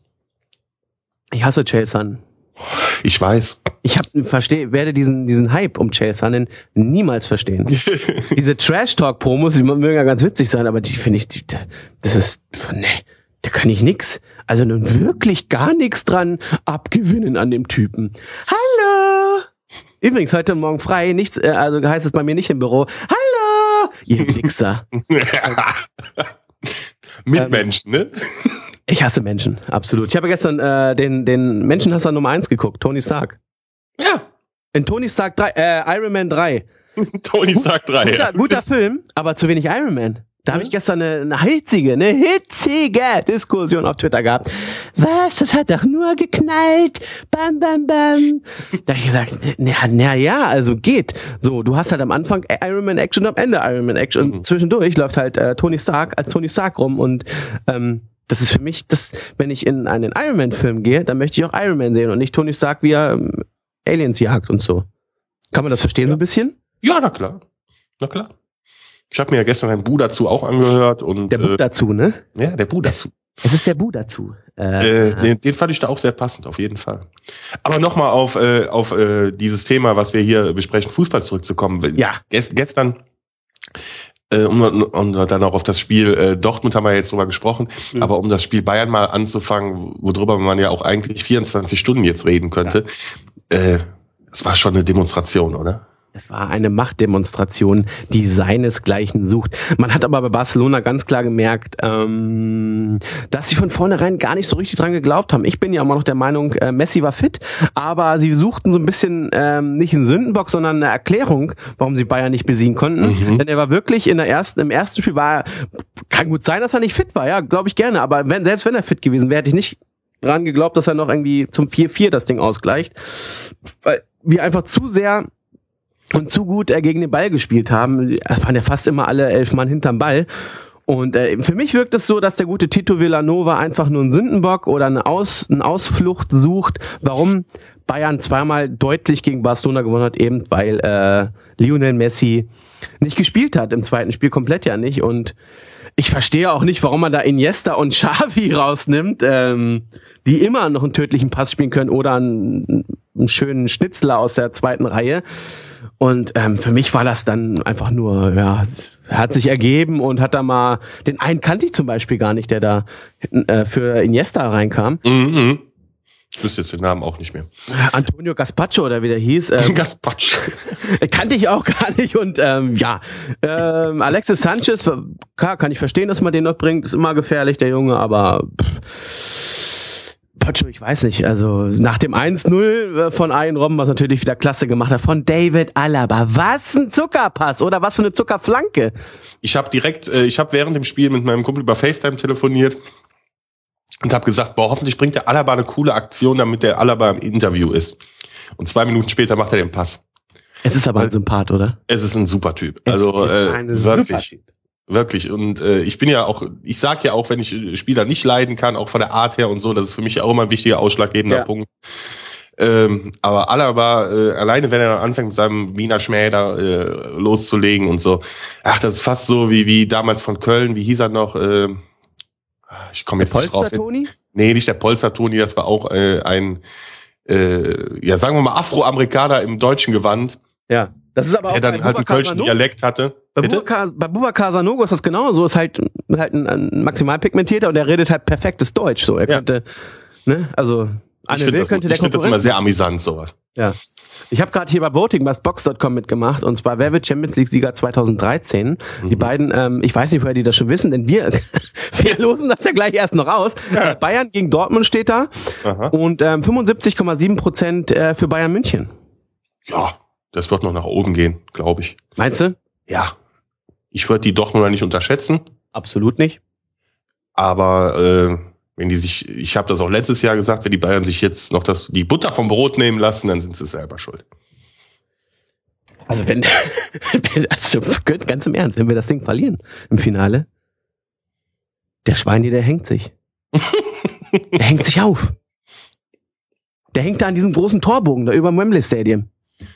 Ich hasse Chael Sonnen. Ich weiß. Ich hab, versteh, werde diesen, diesen Hype um Chael Sonnen niemals verstehen. Diese Trash-Talk-Promos, die mögen ja ganz witzig sein, aber die finde ich, die, das ist, ne, da kann ich nix, also nun wirklich gar nichts dran abgewinnen an dem Typen. Hallo! Übrigens, heute Morgen frei, nichts, äh, also heißt es bei mir nicht im Büro. Hallo! Ihr Wichser. Mitmenschen, ähm, ne? Ich hasse Menschen, absolut. Ich habe gestern äh, den, den Menschenhasser Nummer eins geguckt, Tony Stark. Ja. In Tony Stark drei, äh, Iron Man drei. Tony Stark drei, guter, ja. Guter Film, aber zu wenig Iron Man. Da habe ich gestern eine, eine hitzige, eine hitzige Diskussion auf Twitter gehabt. Was? Das hat doch nur geknallt. Bam, bam, bam. Da habe ich gesagt, na, na ja, also geht. So, du hast halt am Anfang Iron Man Action und am Ende Iron Man Action. Und mhm. zwischendurch läuft halt äh, Tony Stark als Tony Stark rum. Und ähm, das ist für mich, das, wenn ich in einen Iron Man Film gehe, dann möchte ich auch Iron Man sehen und nicht Tony Stark, wie er ähm, Aliens jagt und so. Kann man das verstehen ja. so ein bisschen? Ja, na klar. Na klar. Ich habe mir ja gestern ein Bu dazu auch angehört. Und, der Bu äh, dazu, ne? Ja, der Bu dazu. Es ist der Bu dazu. Äh, äh, den, den fand ich da auch sehr passend, auf jeden Fall. Aber nochmal auf, äh, auf äh, dieses Thema, was wir hier besprechen, Fußball zurückzukommen. Ja. Gest, gestern, äh, um, um dann auch auf das Spiel äh, Dortmund haben wir jetzt drüber gesprochen, mhm. aber um das Spiel Bayern mal anzufangen, worüber man ja auch eigentlich vierundzwanzig Stunden jetzt reden könnte, ja. äh, das war schon eine Demonstration, oder? Es war eine Machtdemonstration, die seinesgleichen sucht. Man hat aber bei Barcelona ganz klar gemerkt, ähm, dass sie von vornherein gar nicht so richtig dran geglaubt haben. Ich bin ja immer noch der Meinung, äh, Messi war fit, aber sie suchten so ein bisschen ähm, nicht einen Sündenbock, sondern eine Erklärung, warum sie Bayern nicht besiegen konnten. Mhm. Denn er war wirklich in der ersten, im ersten Spiel war, kann gut sein, dass er nicht fit war, ja, glaube ich gerne. Aber wenn, selbst wenn er fit gewesen wäre, hätte ich nicht dran geglaubt, dass er noch irgendwie zum vier vier das Ding ausgleicht. Weil wir einfach zu sehr und zu gut äh, gegen den Ball gespielt haben. Es waren ja fast immer alle elf Mann hinterm Ball. Und äh, für mich wirkt es so, dass der gute Tito Villanova einfach nur einen Sündenbock oder eine, Aus, eine Ausflucht sucht, warum Bayern zweimal deutlich gegen Barcelona gewonnen hat, eben weil äh, Lionel Messi nicht gespielt hat, im zweiten Spiel komplett ja nicht. Und ich verstehe auch nicht, warum man da Iniesta und Xavi rausnimmt, ähm, die immer noch einen tödlichen Pass spielen können oder einen, einen schönen Schnitzler aus der zweiten Reihe. Und ähm, für mich war das dann einfach nur, ja, er hat sich ergeben und hat da mal, den einen kannte ich zum Beispiel gar nicht, der da äh, für Iniesta reinkam. Mhm. Ich wüsste jetzt den Namen auch nicht mehr. Antonio Gaspacho oder wie der hieß. Ähm, Gaspacho. Kannte ich auch gar nicht. Und ähm, ja, ähm, Alexis Sanchez, klar, kann ich verstehen, dass man den noch bringt, ist immer gefährlich, der Junge, aber pff, Pacho, ich weiß nicht, also nach dem eins null von Arjen Robben, was natürlich wieder klasse gemacht hat, von David Alaba, was ein Zuckerpass oder was für eine Zuckerflanke. Ich habe direkt, äh, ich habe während dem Spiel mit meinem Kumpel über FaceTime telefoniert und habe gesagt, boah, hoffentlich bringt der Alaba eine coole Aktion, damit der Alaba im Interview ist. Und zwei Minuten später macht er den Pass. Es ist aber ein Sympath, oder? Es ist ein super Typ. Es also ist äh, eine wirklich. super Typ. Wirklich. Und äh, ich bin ja auch, ich sag ja auch, wenn ich Spieler nicht leiden kann, auch von der Art her und so, das ist für mich auch immer ein wichtiger, ausschlaggebender Ja. Punkt. Ähm, aber Alaba, äh, alleine wenn er dann anfängt mit seinem Wiener Schmäh da äh, loszulegen und so, ach, das ist fast so wie wie damals von Köln, wie hieß er noch? Äh, ich komme jetzt Der nicht drauf. Polster-Toni? Nee, nicht der Polster-Toni, das war auch äh, ein, äh, ja, sagen wir mal, Afroamerikaner im deutschen Gewand, Ja. Das ist aber auch der dann bei halt einen Boubacar kölschen Sanogo. Dialekt hatte. Bei Bitte? Boubacar, bei Boubacar Sanogo ist das genauso, ist halt, halt ein, ein maximal pigmentierter und der redet halt perfektes Deutsch, so. Er Ja. könnte, ne, also, Ich Anne finde Will das, könnte der ich find das immer Konkurrenz. sehr amüsant, sowas. Ja. Ich habe gerade hier bei Voting bei Box Punkt com mitgemacht und zwar wer wird Champions League Sieger zwanzig dreizehn. Mhm. Die beiden, ähm, ich weiß nicht, woher die das schon wissen, denn wir, wir losen das ja gleich erst noch aus. Ja. Äh, Bayern gegen Dortmund steht da. Aha. Und ähm, fünfundsiebzig Komma sieben Prozent äh, für Bayern München. Ja, das wird noch nach oben gehen, glaube ich. Meinst du? Ja. Ich würde die Dortmunder nicht unterschätzen, Absolut nicht. aber äh, wenn die sich, ich habe das auch letztes Jahr gesagt, wenn die Bayern sich jetzt noch das die Butter vom Brot nehmen lassen, dann sind sie selber schuld. Also wenn, also ganz im Ernst, wenn wir das Ding verlieren im Finale, der Schweini, der hängt sich. Der hängt sich auf. Der hängt da an diesem großen Torbogen da über dem Wembley Stadium.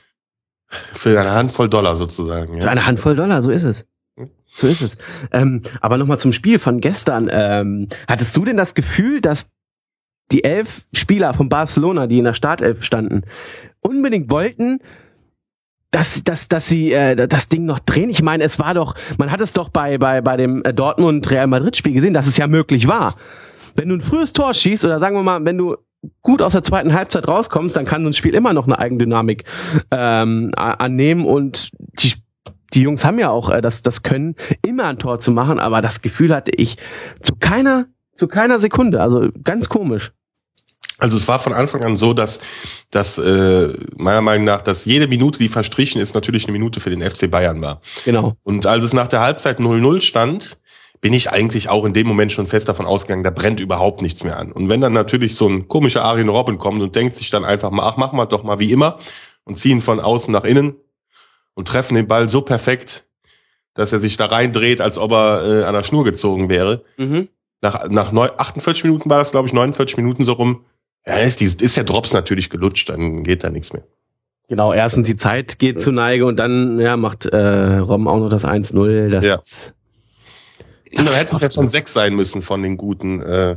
Für eine Handvoll Dollar sozusagen. Ja. Für eine Handvoll Dollar, so ist es. So ist es. Ähm, aber nochmal zum Spiel von gestern. Ähm, hattest du denn das Gefühl, dass die elf Spieler von Barcelona, die in der Startelf standen, unbedingt wollten, dass, dass, dass sie äh, das Ding noch drehen? Ich meine, es war doch, man hat es doch bei, bei, bei dem Dortmund-Real Madrid-Spiel gesehen, dass es ja möglich war. Wenn du ein frühes Tor schießt, oder sagen wir mal, wenn du gut aus der zweiten Halbzeit rauskommst, dann kann so ein Spiel immer noch eine Eigendynamik ähm, annehmen und die Die Jungs haben ja auch äh, das, das Können, immer ein Tor zu machen, aber das Gefühl hatte ich zu keiner, zu keiner Sekunde. Also ganz komisch. Also es war von Anfang an so, dass, dass äh, meiner Meinung nach, dass jede Minute, die verstrichen ist, natürlich eine Minute für den F C Bayern war. Genau. Und als es nach der Halbzeit null null stand, bin ich eigentlich auch in dem Moment schon fest davon ausgegangen, da brennt überhaupt nichts mehr an. Und wenn dann natürlich so ein komischer Arjen Robben kommt und denkt sich dann einfach mal, ach, machen wir doch mal wie immer und ziehen von außen nach innen und treffen den Ball so perfekt, dass er sich da reindreht, als ob er äh, an der Schnur gezogen wäre. Mhm. Nach, nach neun, achtundvierzig Minuten war das, glaube ich, neunundvierzig Minuten so rum. Ja, ist, die, ist der Drops natürlich gelutscht, dann geht da nichts mehr. Genau, erstens die Zeit geht zu Neige und dann ja, macht äh, Robben auch noch das eins null. Das Ja. ist, Und dann hätte es jetzt schon sechs sein müssen von den guten äh,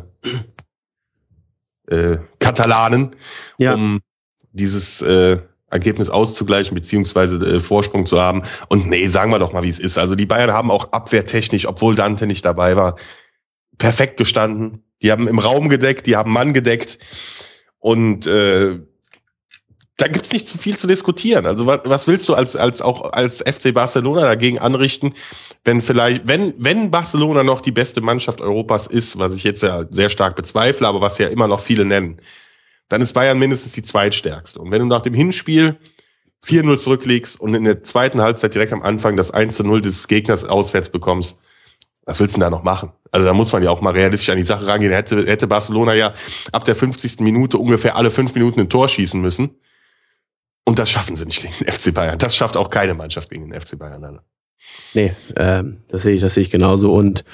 äh, Katalanen, ja. um dieses äh, Ergebnis auszugleichen, beziehungsweise äh, Vorsprung zu haben. Und nee, sagen wir doch mal, wie es ist. Also die Bayern haben auch abwehrtechnisch, obwohl Dante nicht dabei war, perfekt gestanden. Die haben im Raum gedeckt, die haben Mann gedeckt. Und äh, da gibt's nicht zu viel zu diskutieren. Also was, was willst du als als auch als F C Barcelona dagegen anrichten, wenn vielleicht wenn wenn Barcelona noch die beste Mannschaft Europas ist, was ich jetzt ja sehr stark bezweifle, aber was ja immer noch viele nennen, dann ist Bayern mindestens die zweitstärkste. Und wenn du nach dem Hinspiel vier null zurückliegst und in der zweiten Halbzeit direkt am Anfang das eins zu null des Gegners auswärts bekommst, was willst du denn da noch machen? Also da muss man ja auch mal realistisch an die Sache rangehen. Hätte hätte Barcelona ja ab der fünfzigsten Minute ungefähr alle fünf Minuten ein Tor schießen müssen. Und das schaffen sie nicht gegen den F C Bayern. Das schafft auch keine Mannschaft gegen den F C Bayern. Alle. Nee, ähm, das sehe ich, das sehe ich genauso. Und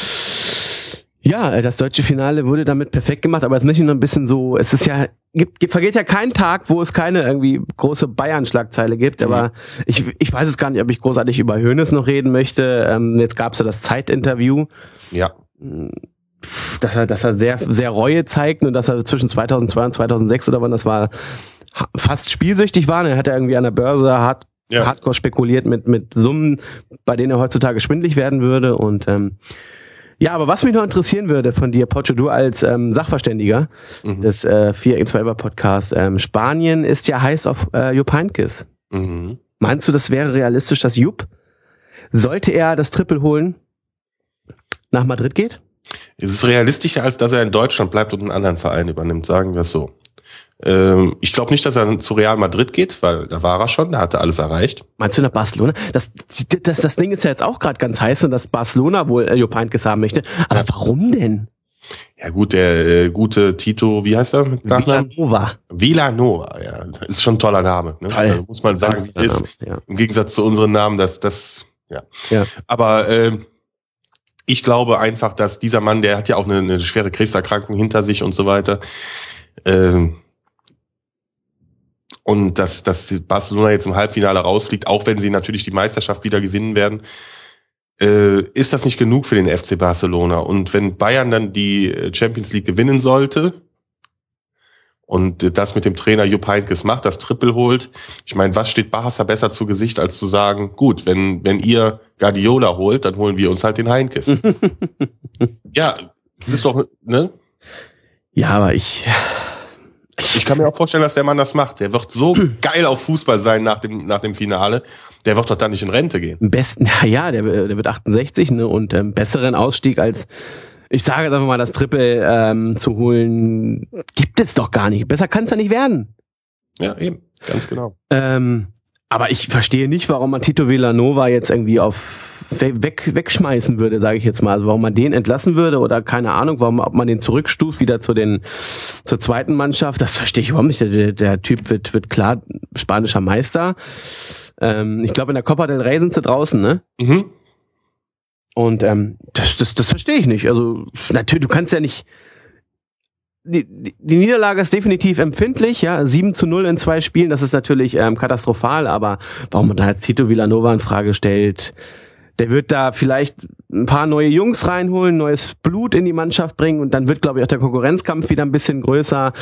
ja, das deutsche Finale wurde damit perfekt gemacht, aber es möchte ich noch ein bisschen so, es ist ja, gibt, vergeht ja kein Tag, wo es keine irgendwie große Bayern-Schlagzeile gibt, mhm. aber ich, ich weiß es gar nicht, ob ich großartig über Hoeneß noch reden möchte. Ähm, jetzt gab es ja das Zeit-Interview. Ja. Dass er, dass er sehr, sehr Reue zeigt und dass er zwischen zweitausendzwei und zweitausendsechs oder wann das war, fast spielsüchtig war. Er hat ja irgendwie an der Börse hart, ja. hardcore spekuliert mit, mit Summen, bei denen er heutzutage schwindelig werden würde. Und ähm, ja, aber was mich noch interessieren würde von dir, Pocho, du als ähm, Sachverständiger mhm. des äh, vier gegen zwei Podcasts, ähm, Spanien ist ja heiß auf äh, Jupp Heynckes. Mhm. Meinst du, das wäre realistisch, dass Jupp, sollte er das Triple holen, nach Madrid geht? Es ist realistischer, als dass er in Deutschland bleibt und einen anderen Verein übernimmt, sagen wir es so. Ähm, ich glaube nicht, dass er zu Real Madrid geht, weil da war er schon, da hat er alles erreicht. Meinst du nach Barcelona? Das, das, das Ding ist ja jetzt auch gerade ganz heiß und dass Barcelona wohl äh, Jupp Heynckes haben möchte. Aber ja. Warum denn? Ja gut, der äh, gute Tito, wie heißt er? Mit Villanova. Villanova, ja. Das ist schon ein toller Name. Ne? Also muss man sagen, wie ist, ja. Im Gegensatz zu unseren Namen, dass das, ja. ja. Aber äh, ich glaube einfach, dass dieser Mann, der hat ja auch eine, eine schwere Krebserkrankung hinter sich und so weiter. Äh, Und dass, dass Barcelona jetzt im Halbfinale rausfliegt, auch wenn sie natürlich die Meisterschaft wieder gewinnen werden, äh, ist das nicht genug für den F C Barcelona. Und wenn Bayern dann die Champions League gewinnen sollte und das mit dem Trainer Jupp Heynckes macht, das Triple holt, ich meine, was steht Barca besser zu Gesicht, als zu sagen, gut, wenn wenn ihr Guardiola holt, dann holen wir uns halt den Heynckes. Ja, das ist doch, ne? Ja, aber ich... Ich kann mir auch vorstellen, dass der Mann das macht. Der wird so geil auf Fußball sein nach dem nach dem Finale. Der wird doch dann nicht in Rente gehen. Am besten, na ja, der, der wird achtundsechzig, ne, und ähm, besseren Ausstieg als, ich sage jetzt einfach mal, das Triple ähm, zu holen, gibt es doch gar nicht. Besser kann es ja nicht werden. Ja, eben, ganz genau. Ähm, aber ich verstehe nicht, warum man Tito Villanova jetzt irgendwie auf weg wegschmeißen würde, sage ich jetzt mal. Also warum man den entlassen würde oder keine Ahnung, warum ob man den zurückstuft wieder zu den zur zweiten Mannschaft. Das verstehe ich überhaupt nicht. Der, der Typ wird wird klar spanischer Meister. Ähm, ich glaube in der Copa del Rey sind sie draußen, ne? Mhm. Und ähm, das das das verstehe ich nicht. Also natürlich, du kannst ja nicht. Die, die, die Niederlage ist definitiv empfindlich, ja, sieben zu null in zwei Spielen, das ist natürlich ähm, katastrophal, aber warum man da jetzt Tito Villanova in Frage stellt, der wird da vielleicht ein paar neue Jungs reinholen, neues Blut in die Mannschaft bringen und dann wird, glaube ich, auch der Konkurrenzkampf wieder ein bisschen größer.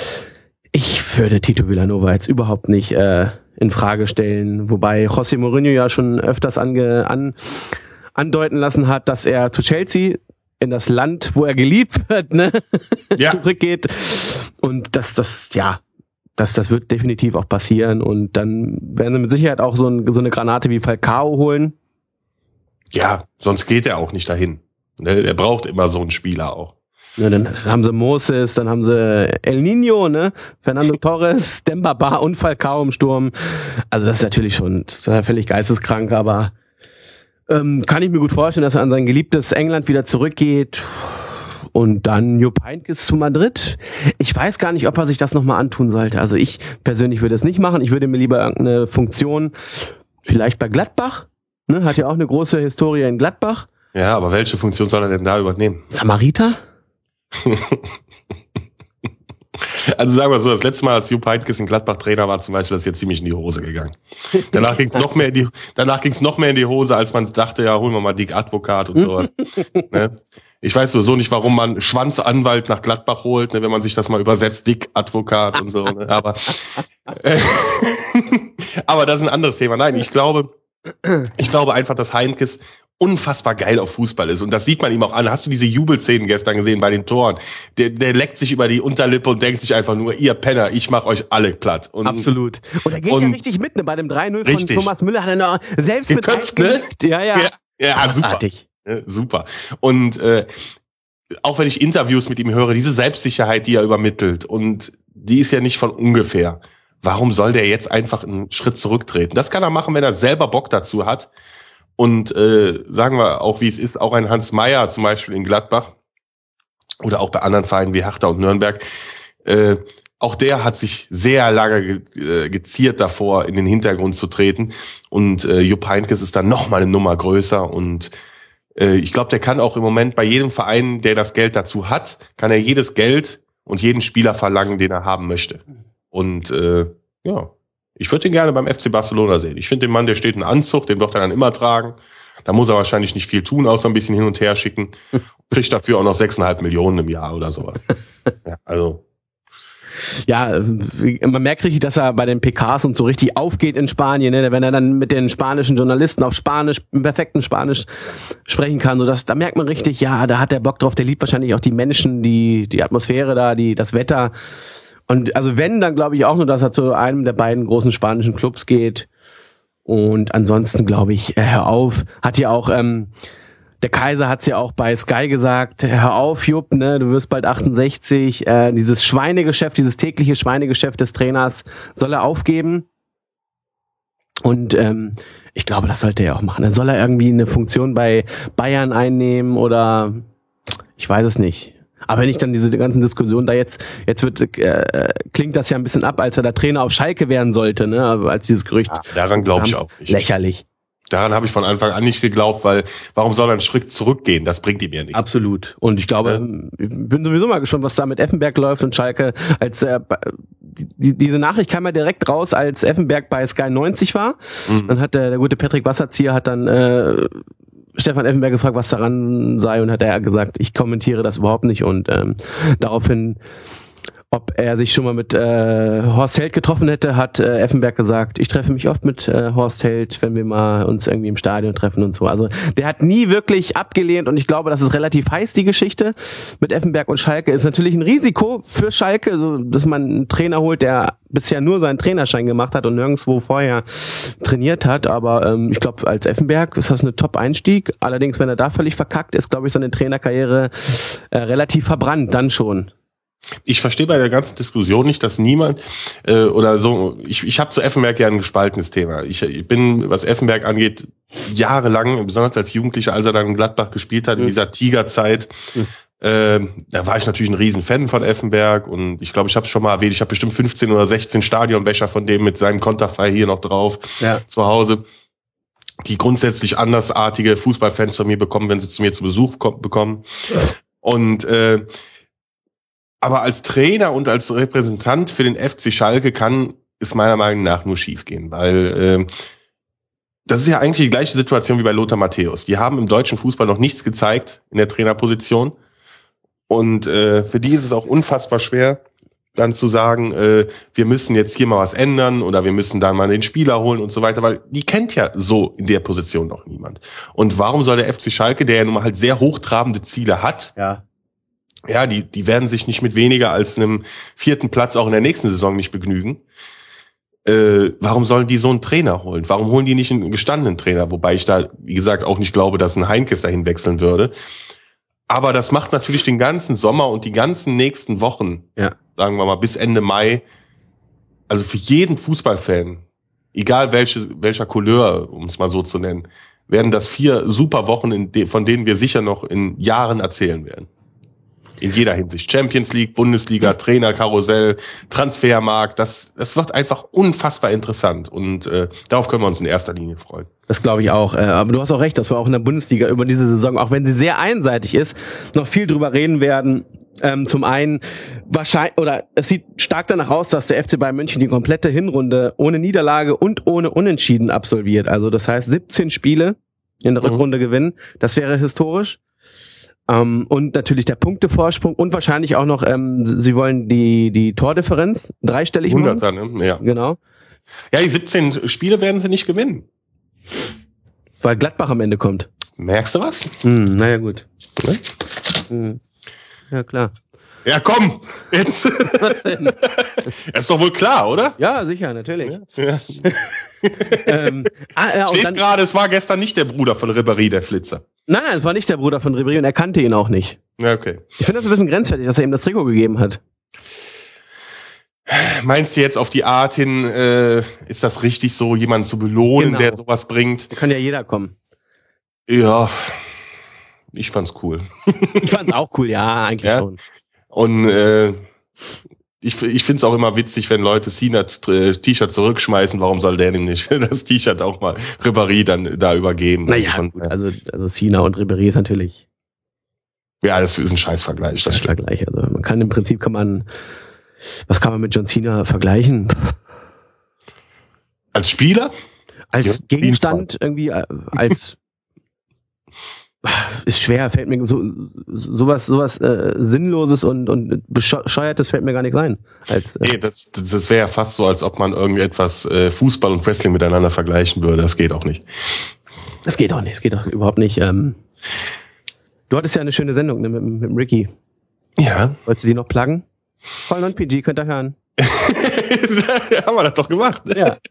Ich würde Tito Villanova jetzt überhaupt nicht äh, in Frage stellen, wobei José Mourinho ja schon öfters ange, an, andeuten lassen hat, dass er zu Chelsea in das Land, wo er geliebt wird, ne, ja. zurückgeht. Und das, das, ja, das, das wird definitiv auch passieren. Und dann werden sie mit Sicherheit auch so, ein, so eine Granate wie Falcao holen. Ja, sonst geht er auch nicht dahin. Er braucht immer so einen Spieler auch. Ja, dann haben sie Moses, dann haben sie El Niño, ne, Fernando Torres, Demba Ba und Falcao im Sturm. Also das ist natürlich schon das ist ja völlig geisteskrank, aber Ähm, kann ich mir gut vorstellen, dass er an sein geliebtes England wieder zurückgeht und dann Jupp Heynckes zu Madrid. Ich weiß gar nicht, ob er sich das nochmal antun sollte. Also ich persönlich würde es nicht machen. Ich würde mir lieber irgendeine Funktion, vielleicht bei Gladbach, ne, hat ja auch eine große Historie in Gladbach. Ja, aber welche Funktion soll er denn da übernehmen? Samariter? Also Also sagen wir so, das letzte Mal, als Jupp Heynckes in Gladbach Trainer war zum Beispiel, das ist jetzt ziemlich in die Hose gegangen. Danach ging es noch mehr in die, danach ging es noch mehr in die Hose, als man dachte, ja, holen wir mal Dick Advokat und sowas. Ne? Ich weiß sowieso nicht, warum man Schwanzanwalt nach Gladbach holt, ne, wenn man sich das mal übersetzt, Dick Advokat und so. Ne? Aber, äh, aber das ist ein anderes Thema. Nein, ich glaube, ich glaube einfach, dass Heynckes unfassbar geil auf Fußball ist. Und das sieht man ihm auch an. Hast du diese Jubelszenen gestern gesehen bei den Toren? Der, der leckt sich über die Unterlippe und denkt sich einfach nur, ihr Penner, ich mach euch alle platt. Und, absolut. Und er geht und, ja richtig mit, ne? Bei dem drei null von richtig. Thomas Müller hat er noch selbst mit geköpft, ne? Ja, ja. Ja, ja super. Ja, super. Und äh, auch wenn ich Interviews mit ihm höre, diese Selbstsicherheit, die er übermittelt, und die ist ja nicht von ungefähr. Warum soll der jetzt einfach einen Schritt zurücktreten? Das kann er machen, wenn er selber Bock dazu hat. Und äh, sagen wir auch, wie es ist, auch ein Hans Meyer zum Beispiel in Gladbach oder auch bei anderen Vereinen wie Hertha und Nürnberg, äh, auch der hat sich sehr lange ge- äh, geziert davor, in den Hintergrund zu treten. Und äh, Jupp Heynckes ist dann noch mal eine Nummer größer. Und äh, ich glaube, der kann auch im Moment bei jedem Verein, der das Geld dazu hat, kann er jedes Geld und jeden Spieler verlangen, den er haben möchte. Und äh, ja, ich würde ihn gerne beim F C Barcelona sehen. Ich finde den Mann, der steht in Anzug, den wird er dann immer tragen. Da muss er wahrscheinlich nicht viel tun, außer ein bisschen hin und her schicken. Kriegt dafür auch noch sechseinhalb Millionen im Jahr oder sowas. Ja, also. Ja, man merkt richtig, dass er bei den P Ks und so richtig aufgeht in Spanien, ne? Wenn er dann mit den spanischen Journalisten auf Spanisch, im perfekten Spanisch sprechen kann, so dass, da merkt man richtig, ja, da hat der Bock drauf, der liebt wahrscheinlich auch die Menschen, die, die Atmosphäre da, die, das Wetter. Und also wenn, dann glaube ich auch nur, dass er zu einem der beiden großen spanischen Clubs geht. Und ansonsten glaube ich, äh, hör auf, hat ja auch, ähm, der Kaiser hat's ja auch bei Sky gesagt, hör auf, Jupp, ne, du wirst bald achtundsechzig, äh, dieses Schweinegeschäft, dieses tägliche Schweinegeschäft des Trainers soll er aufgeben. Und ähm, ich glaube, das sollte er auch machen. Dann soll er irgendwie eine Funktion bei Bayern einnehmen oder ich weiß es nicht. Aber wenn ich dann diese ganzen Diskussionen da jetzt, jetzt wird, äh, klingt das ja ein bisschen ab, als er der Trainer auf Schalke werden sollte, ne, als dieses Gerücht. Ja, daran glaube ich auch nicht. Lächerlich. Daran habe ich von Anfang an nicht geglaubt, weil warum soll er einen Schritt zurückgehen? Das bringt ihm ja nichts. Absolut. Und ich glaube, ja. Ich bin sowieso mal gespannt, was da mit Effenberg läuft und Schalke. Als äh, die, diese Nachricht kam ja direkt raus, als Effenberg bei Sky neunzig war. Mhm. Dann hat der, der gute Patrick Wasserzieher hat dann äh, Stefan Effenberg gefragt, was daran sei, und hat er gesagt, ich kommentiere das überhaupt nicht. Und ähm, daraufhin, ob er sich schon mal mit äh, Horst Held getroffen hätte, hat äh, Effenberg gesagt, ich treffe mich oft mit äh, Horst Held, wenn wir mal uns irgendwie im Stadion treffen und so. Also der hat nie wirklich abgelehnt, und ich glaube, das ist relativ heiß, die Geschichte mit Effenberg und Schalke. Ist natürlich ein Risiko für Schalke, so, dass man einen Trainer holt, der bisher nur seinen Trainerschein gemacht hat und nirgendwo vorher trainiert hat. Aber ähm, ich glaube, als Effenberg ist das eine Top-Einstieg. Allerdings, wenn er da völlig verkackt ist, glaube ich, seine Trainerkarriere äh, relativ verbrannt, dann schon. Ich verstehe bei der ganzen Diskussion nicht, dass niemand äh, oder so, ich, ich habe zu Effenberg ja ein gespaltenes Thema. Ich, ich bin, was Effenberg angeht, jahrelang, besonders als Jugendlicher, als er dann in Gladbach gespielt hat, mhm. in dieser Tigerzeit, mhm. äh, da war ich natürlich ein Riesenfan von Effenberg, und ich glaube, ich habe es schon mal erwähnt, ich habe bestimmt fünfzehn oder sechzehn Stadionbecher von dem mit seinem Konterfei hier noch drauf, ja. zu Hause, die grundsätzlich andersartige Fußballfans von mir bekommen, wenn sie zu mir zu Besuch kom- bekommen. Ja. Und äh, aber als Trainer und als Repräsentant für den F C Schalke kann es meiner Meinung nach nur schiefgehen, weil äh, das ist ja eigentlich die gleiche Situation wie bei Lothar Matthäus. Die haben im deutschen Fußball noch nichts gezeigt in der Trainerposition, und äh, für die ist es auch unfassbar schwer, dann zu sagen, äh, wir müssen jetzt hier mal was ändern oder wir müssen da mal den Spieler holen und so weiter, weil die kennt ja so in der Position noch niemand. Und warum soll der F C Schalke, der ja nun mal halt sehr hochtrabende Ziele hat, ja, Ja, die, die werden sich nicht mit weniger als einem vierten Platz auch in der nächsten Saison nicht begnügen. Äh, warum sollen die so einen Trainer holen? Warum holen die nicht einen gestandenen Trainer? Wobei ich da, wie gesagt, auch nicht glaube, dass ein Heynckes dahin wechseln würde. Aber das macht natürlich den ganzen Sommer und die ganzen nächsten Wochen, ja. sagen wir mal bis Ende Mai, also für jeden Fußballfan, egal welche, welcher Couleur, um es mal so zu nennen, werden das vier super Wochen, in de- von denen wir sicher noch in Jahren erzählen werden. In jeder Hinsicht. Champions League, Bundesliga, Trainerkarussell, Transfermarkt, das, das wird einfach unfassbar interessant, und äh, darauf können wir uns in erster Linie freuen. Das glaube ich auch. Äh, aber du hast auch recht, dass wir auch in der Bundesliga über diese Saison, auch wenn sie sehr einseitig ist, noch viel drüber reden werden, Ähm, zum einen wahrscheinlich, oder es sieht stark danach aus, dass der F C Bayern München die komplette Hinrunde ohne Niederlage und ohne Unentschieden absolviert. Also das heißt siebzehn Spiele in der mhm. Rückrunde gewinnen. Das wäre historisch. Ähm, und natürlich der Punktevorsprung und wahrscheinlich auch noch, ähm, sie wollen die die Tordifferenz dreistellig machen. hunderter, ne? Ja. Genau. Ja, die siebzehn Spiele werden sie nicht gewinnen. Weil Gladbach am Ende kommt. Merkst du was? Hm, naja, gut. Ne? Hm. Ja, klar. Ja, komm! Jetzt. Was denn? Das ist doch wohl klar, oder? Ja, sicher, natürlich. Ja. Ja. ähm, ah, ja, Steht gerade, es war gestern nicht der Bruder von Ribéry, der Flitzer. Nein, nein, es war nicht der Bruder von Ribéry und er kannte ihn auch nicht. Ja, okay. Ich finde das ein bisschen grenzwertig, dass er ihm das Trikot gegeben hat. Meinst du jetzt auf die Art hin, äh, ist das richtig so, jemanden zu belohnen, genau, der sowas bringt? Da kann ja jeder kommen. Ja, ich fand's cool. Ich fand's auch cool, ja, eigentlich ja? schon. Und äh, ich, ich find's auch immer witzig, wenn Leute Sinas T-Shirt zurückschmeißen. Warum soll der denn nicht das T-Shirt auch mal Ribéry dann da übergeben? Naja, und, also, also Sina und Ribéry ist natürlich... Ja, das ist ein Scheißvergleich. Scheißvergleich. Also man kann im Prinzip, kann man... Was kann man mit John Cena vergleichen? Als Spieler? Als ja, Gegenstand irgendwie, als... Ist schwer, fällt mir so sowas sowas äh, Sinnloses und und bescheuertes fällt mir gar nicht ein. Als äh, nee, das das wäre ja fast so, als ob man irgendetwas äh, Fußball und Wrestling miteinander vergleichen würde. Das geht auch nicht. Das geht auch nicht. Das geht auch überhaupt nicht. Ähm, du hattest ja eine schöne Sendung, ne, mit, mit dem Ricky. Ja. Wolltest du die noch pluggen? Voll non-P G, könnt ihr hören. Haben wir das doch gemacht. Ne? Ja.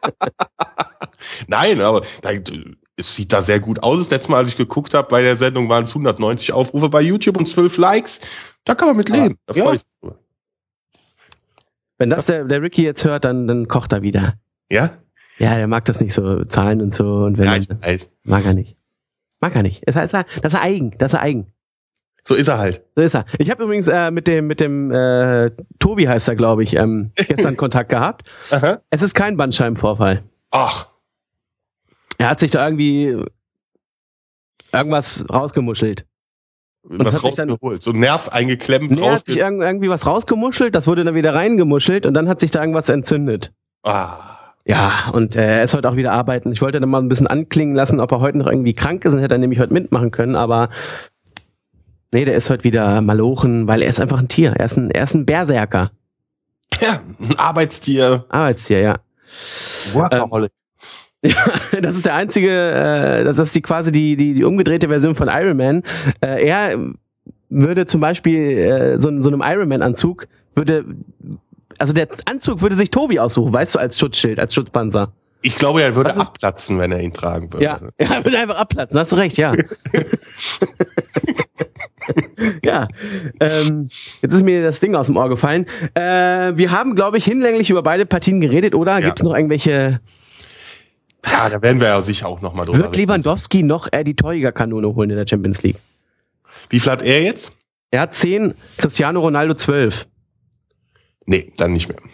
Nein, aber da, es sieht da sehr gut aus. Das letzte Mal, als ich geguckt habe, bei der Sendung waren es hundertneunzig Aufrufe bei YouTube und zwölf Likes. Da kann man mit leben. Da ja. freue ich mich. Wenn das der, der Ricky jetzt hört, dann, dann kocht er wieder. Ja? Ja, der mag das nicht so, Zahlen und so. Und wenn ja, ich weiß. Mag er nicht. Mag er nicht. Das ist, das ist eigen. Das ist eigen. So ist er halt. So ist er. Ich habe übrigens äh, mit dem mit dem äh, Tobi heißt er, glaube ich, ähm, gestern Kontakt gehabt. Aha. Es ist kein Bandscheibenvorfall. Ach. Er hat sich da irgendwie irgendwas rausgemuschelt. Und was rausgeholt? So Nerv eingeklemmt. Nee, er hat sich irgendwie was rausgemuschelt, das wurde dann wieder reingemuschelt und dann hat sich da irgendwas entzündet. Ah. Ja, und äh, er ist heute auch wieder arbeiten. Ich wollte dann mal ein bisschen anklingen lassen, ob er heute noch irgendwie krank ist und hätte er nämlich heute mitmachen können, aber nee, der ist heute wieder malochen, weil er ist einfach ein Tier. Er ist ein, er ist ein Berserker. Ja, ein Arbeitstier. Arbeitstier, ja. Workaholic. Ähm, ja, das ist der einzige, äh, das ist die quasi die die die umgedrehte Version von Iron Man. Äh, er würde zum Beispiel äh, so, so einem Iron Man Anzug würde, also der Anzug würde sich Tobi aussuchen, weißt du, als Schutzschild, als Schutzpanzer. Ich glaube, er würde abplatzen, wenn er ihn tragen würde. Ja, er würde einfach abplatzen, hast du recht, ja. Ja, ähm, jetzt ist mir das Ding aus dem Ohr gefallen. Äh, wir haben, glaube ich, hinlänglich über beide Partien geredet, oder? Ja. Gibt es noch irgendwelche... Ja, da werden wir ja sicher auch nochmal drüber reden. Wird Lewandowski noch äh, die Torjägerkanone holen in der Champions League? Wie viel hat er jetzt? Er hat zehn, Cristiano Ronaldo zwölf. Nee, dann nicht mehr.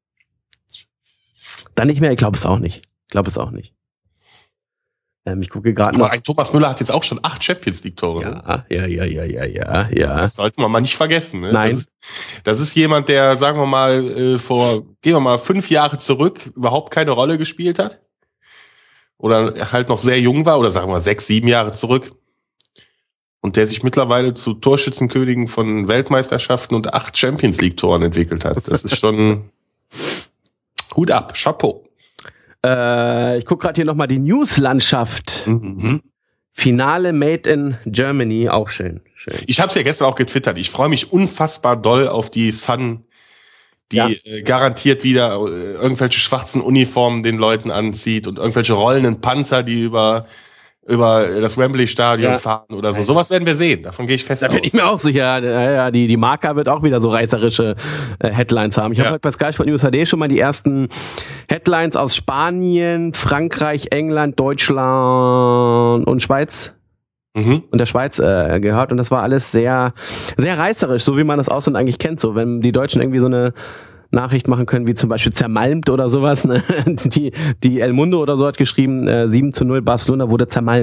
Dann nicht mehr? Ich glaube es auch nicht. Ich glaube es auch nicht. Ähm, ich gucke gerade noch. Aber ein Thomas Müller hat jetzt auch schon acht Champions League Tore. Ja, ne? ja, ja, ja, ja, ja, ja. Das sollte man mal nicht vergessen. Ne? Nein. Das ist, das ist jemand, der, sagen wir mal, äh, vor, gehen wir mal fünf Jahre zurück, überhaupt keine Rolle gespielt hat. Oder halt noch sehr jung war, oder sagen wir sechs, sieben Jahre zurück. Und der sich mittlerweile zu Torschützenkönigen von Weltmeisterschaften und acht Champions League Toren entwickelt hat. Das ist schon Hut ab, Chapeau. Äh, ich gucke gerade hier nochmal die Newslandschaft. Mhm. Finale Made in Germany, auch schön. schön. Ich habe es ja gestern auch getwittert. Ich freue mich unfassbar doll auf die Sun, die ja. äh, garantiert wieder äh, irgendwelche schwarzen Uniformen den Leuten anzieht und irgendwelche rollenden Panzer, die über über das Wembley-Stadion ja. fahren oder so. Sowas werden wir sehen. Davon gehe ich fest da aus. Da bin ich mir auch sicher. Ja, ja, die, die Marca wird auch wieder so reißerische äh, Headlines haben. Ich ja. habe heute bei Sky Sport News H D schon mal die ersten Headlines aus Spanien, Frankreich, England, Deutschland und Schweiz mhm. und der Schweiz äh, gehört. Und das war alles sehr, sehr reißerisch, so wie man das Ausland eigentlich kennt. So, wenn die Deutschen irgendwie so eine Nachricht machen können, wie zum Beispiel zermalmt oder sowas. Ne? Die, die El Mundo oder so hat geschrieben, äh, sieben zu null Barcelona wurde zermalmt.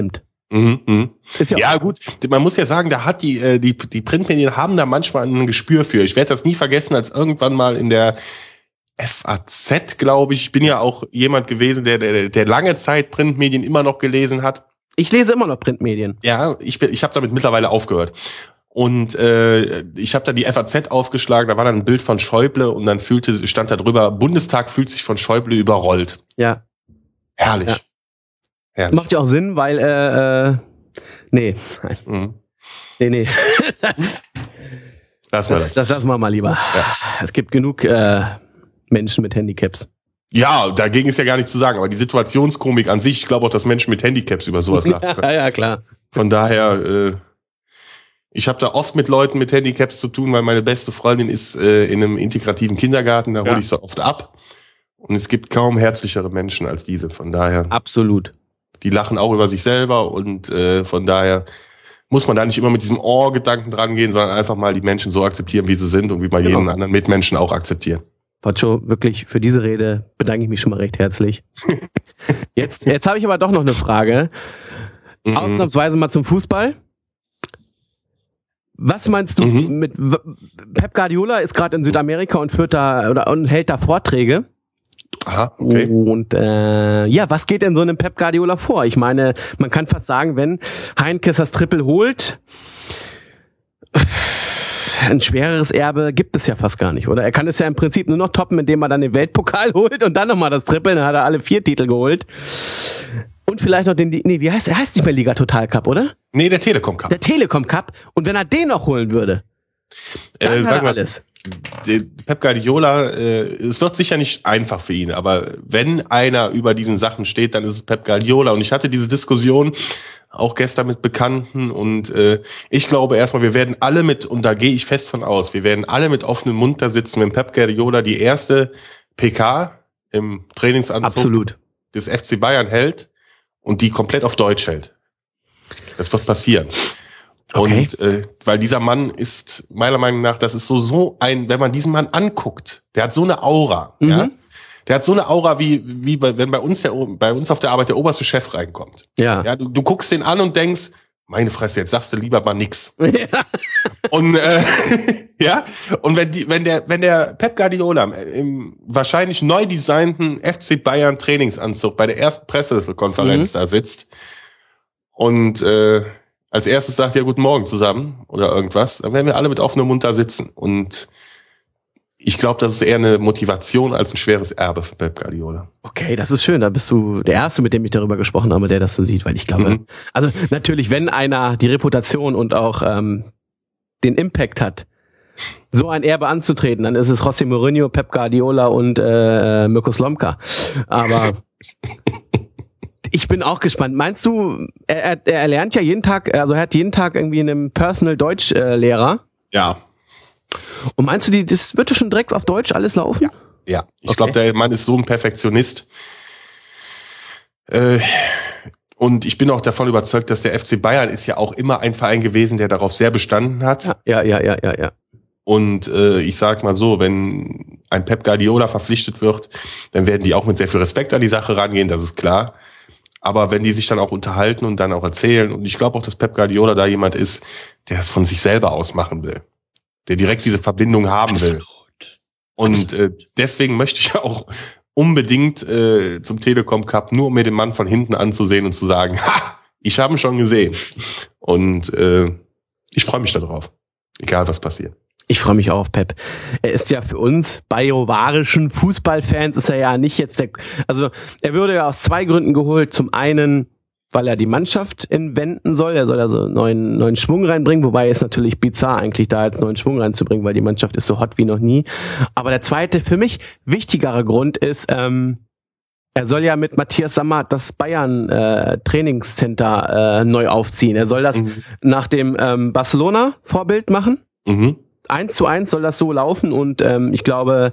Mhm, mh. Ist ja, ja gut, man muss ja sagen, da hat die, äh, die, die Printmedien haben da manchmal ein Gespür für. Ich werde das nie vergessen, als irgendwann mal in der F A Z, glaube ich, ich bin ja auch jemand gewesen, der, der, der lange Zeit Printmedien immer noch gelesen hat. Ich lese immer noch Printmedien. Ja, ich bin, ich habe damit mittlerweile aufgehört. Und äh, ich habe da die F A Z aufgeschlagen, da war dann ein Bild von Schäuble und dann fühlte, stand da drüber, Bundestag fühlt sich von Schäuble überrollt. Ja. Herrlich. Ja. Herrlich. Macht ja auch Sinn, weil, äh, äh nee. Mhm. Nee, nee. das, Lass mal das, das. das lassen wir mal lieber. Ja. Es gibt genug äh, Menschen mit Handicaps. Ja, dagegen ist ja gar nichts zu sagen, aber die Situationskomik an sich, ich glaube auch, dass Menschen mit Handicaps über sowas lachen können. Ja, ja, klar. Von daher, äh, ich habe da oft mit Leuten mit Handicaps zu tun, weil meine beste Freundin ist äh, in einem integrativen Kindergarten, da hole Ja. ich so oft ab. Und es gibt kaum herzlichere Menschen als diese. Von daher, Absolut. die lachen auch über sich selber und äh, von daher muss man da nicht immer mit diesem Oh-Gedanken dran gehen, sondern einfach mal die Menschen so akzeptieren, wie sie sind und wie man Genau. jeden anderen Mitmenschen auch akzeptiert. Pocho, wirklich für diese Rede bedanke ich mich schon mal recht herzlich. Jetzt, jetzt habe ich aber doch noch eine Frage. Mhm. Ausnahmsweise mal zum Fußball. Was meinst du Mhm. mit w- Pep Guardiola ist gerade in Südamerika und führt da oder und hält da Vorträge. Aha, okay. Und äh, ja, was geht denn so einem Pep Guardiola vor? Ich meine, man kann fast sagen, wenn Heinkes das Triple holt, ein schwereres Erbe gibt es ja fast gar nicht, oder? Er kann es ja im Prinzip nur noch toppen, indem er dann den Weltpokal holt und dann nochmal das Triple, dann hat er alle vier Titel geholt. Und vielleicht noch den, nee, wie heißt er? Er heißt nicht mehr Liga Total Cup, oder? Nee, der Telekom Cup. Der Telekom Cup. Und wenn er den noch holen würde, dann Äh, hat sag er mal, alles. der Pep Guardiola, äh, es wird sicher nicht einfach für ihn, aber wenn einer über diesen Sachen steht, dann ist es Pep Guardiola. Und ich hatte diese Diskussion auch gestern mit Bekannten und äh, ich glaube erstmal, wir werden alle mit, und da gehe ich fest von aus, wir werden alle mit offenem Mund da sitzen, wenn Pep Guardiola die erste P K im Trainingsanzug Absolut. des F C Bayern hält und die komplett auf Deutsch hält. Das wird passieren. Okay. Und äh, weil dieser Mann ist, meiner Meinung nach, das ist so so ein, wenn man diesen Mann anguckt, der hat so eine Aura, Mhm. ja. Der hat so eine Aura, wie wie bei, wenn bei uns der bei uns auf der Arbeit der oberste Chef reinkommt. Ja. Ja, du, du guckst den an und denkst, meine Fresse, jetzt sagst du lieber mal nix. Ja. Und äh, ja, und wenn die, wenn der, wenn der Pep Guardiola im wahrscheinlich neu designten F C Bayern Trainingsanzug bei der ersten Pressekonferenz Mhm. da sitzt und äh, als erstes sagt, ja, guten Morgen zusammen oder irgendwas, dann werden wir alle mit offenem Mund da sitzen. Und ich glaube, das ist eher eine Motivation als ein schweres Erbe für Pep Guardiola. Okay, das ist schön. Da bist du der Erste, mit dem ich darüber gesprochen habe, der das so sieht, weil ich glaube, Mhm. also natürlich, wenn einer die Reputation und auch ähm, den Impact hat, so ein Erbe anzutreten, dann ist es José Mourinho, Pep Guardiola und äh, Mirko Slomka. Aber ich bin auch gespannt. Meinst du, er, er, er lernt ja jeden Tag, also er hat jeden Tag irgendwie einen Personal Deutsch-Lehrer. Ja, Und meinst du, die, das wird schon direkt auf Deutsch alles laufen? ja. Ich Okay. glaube, der Mann ist so ein Perfektionist. Äh, und ich bin auch davon überzeugt, dass der F C Bayern ist ja auch immer ein Verein gewesen, der darauf sehr bestanden hat. Ja, ja, ja, ja, ja. Und äh, ich sag mal so, wenn ein Pep Guardiola verpflichtet wird, dann werden die auch mit sehr viel Respekt an die Sache rangehen, das ist klar. Aber wenn die sich dann auch unterhalten und dann auch erzählen, und ich glaube auch, dass Pep Guardiola da jemand ist, der es von sich selber aus machen will, der direkt diese Verbindung haben will. Und äh, deswegen möchte ich auch unbedingt äh, zum Telekom Cup, nur um mir den Mann von hinten anzusehen und zu sagen, ha, ich habe ihn schon gesehen. Und äh, ich freue mich darauf, egal was passiert. Ich freue mich auch auf Pep. Er ist ja für uns bajuwarischen Fußballfans ist er ja nicht jetzt der, also er würde ja aus zwei Gründen geholt. Zum einen, weil er die Mannschaft entwenden soll. Er soll also neuen, neuen Schwung reinbringen, wobei es natürlich bizarr eigentlich da jetzt neuen Schwung reinzubringen, weil die Mannschaft ist so hot wie noch nie. Aber der zweite, für mich wichtigere Grund ist, ähm, er soll ja mit Matthias Sammer das Bayern äh, Trainingscenter äh, neu aufziehen. Er soll das Mhm. nach dem ähm, Barcelona-Vorbild machen. Mhm. Eins zu eins soll das so laufen und ähm, ich glaube,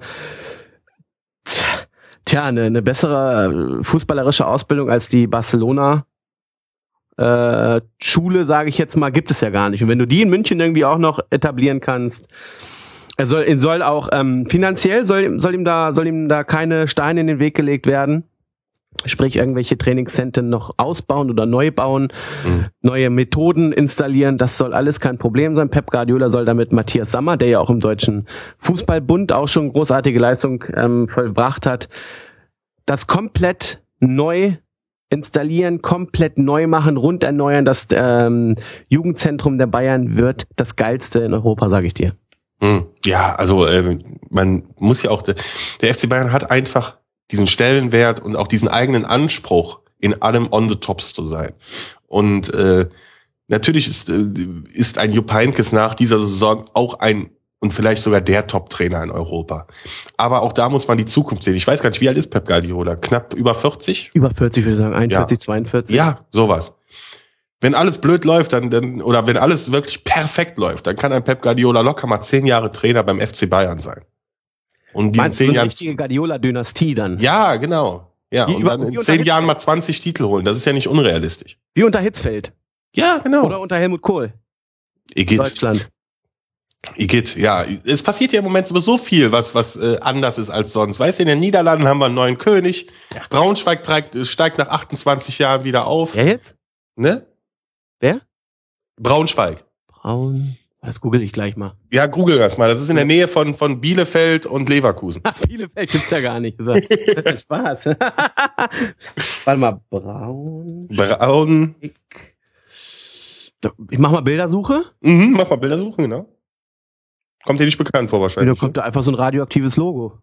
tja, eine, eine bessere fußballerische Ausbildung als die Barcelona äh, Schule, sage ich jetzt mal, gibt es ja gar nicht. Und wenn du die in München irgendwie auch noch etablieren kannst, er soll, er soll auch ähm, finanziell soll, soll ihm da soll ihm da keine Steine in den Weg gelegt werden. Sprich, irgendwelche Trainingszentren noch ausbauen oder neu bauen, mhm. neue Methoden installieren. Das soll alles kein Problem sein. Pep Guardiola soll damit Matthias Sammer, der ja auch im Deutschen Fußballbund auch schon großartige Leistung ähm, vollbracht hat, das komplett neu installieren, komplett neu machen, rund erneuern. Das ähm, Jugendzentrum der Bayern wird das geilste in Europa, sage ich dir. Ja, also äh, man muss ja auch, der, der F C Bayern hat einfach diesen Stellenwert und auch diesen eigenen Anspruch, in allem on the tops zu sein. Und äh, natürlich ist, äh, ist ein Jupp Heynckes nach dieser Saison auch ein und vielleicht sogar der Top-Trainer in Europa. Aber auch da muss man die Zukunft sehen. Ich weiß gar nicht, wie alt ist Pep Guardiola? Knapp über vierzig? Über vierzig würde ich sagen, einundvierzig, ja. zweiundvierzig. Ja, sowas. Wenn alles blöd läuft, dann, dann oder wenn alles wirklich perfekt läuft, dann kann ein Pep Guardiola locker mal zehn Jahre Trainer beim F C Bayern sein. Und Meinst zehn du, so eine Jahren, richtige Guardiola-Dynastie dann? Ja, genau. Ja, wie und über, dann in zehn Jahren mal zwanzig Titel holen. Das ist ja nicht unrealistisch. Wie unter Hitzfeld. Ja, genau. Oder unter Helmut Kohl. Igitt. Deutschland. Igitt, ja. Es passiert ja im Moment so viel, was was äh, anders ist als sonst. Weißt du, in den Niederlanden haben wir einen neuen König. Ja. Braunschweig steigt, steigt nach achtundzwanzig Jahren wieder auf. Wer jetzt? Ne? Wer? Braunschweig. Braun... Das google ich gleich mal. Ja, google das mal. Das ist in der Nähe von, von Bielefeld und Leverkusen. Bielefeld gibt's ja gar nicht. So. Spaß. Warte mal, Braun. Braun. Ich, ich mach mal Bildersuche. Mhm, mach mal Bildersuche, genau. Kommt dir nicht bekannt vor wahrscheinlich. Da kommt da einfach so ein radioaktives Logo.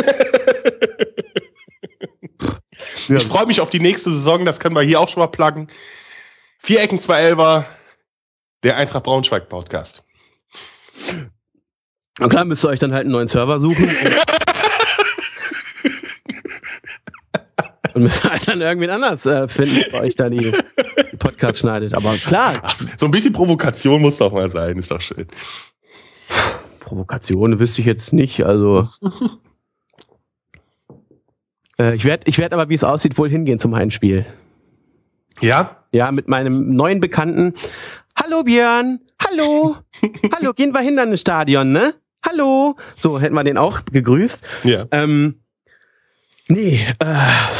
Ich freue mich auf die nächste Saison, das können wir hier auch schon mal pluggen. Vier Ecken, zwei Elfer, der Eintracht Braunschweig Podcast. Und klar müsst ihr euch dann halt einen neuen Server suchen. Und müsst halt dann irgendwen anders äh, finden, der euch da die, die Podcasts schneidet. Aber klar. Ach, so ein bisschen Provokation muss doch mal sein, ist doch schön. Provokation wüsste ich jetzt nicht, also. äh, ich werde ich werd aber, wie es aussieht, wohl hingehen zum Heimspiel. Ja? Ja, mit meinem neuen Bekannten. Hallo Björn, hallo, hallo, gehen wir hin an das Stadion, ne? Hallo. So, hätten wir den auch gegrüßt. Ja. Ähm, nee, äh,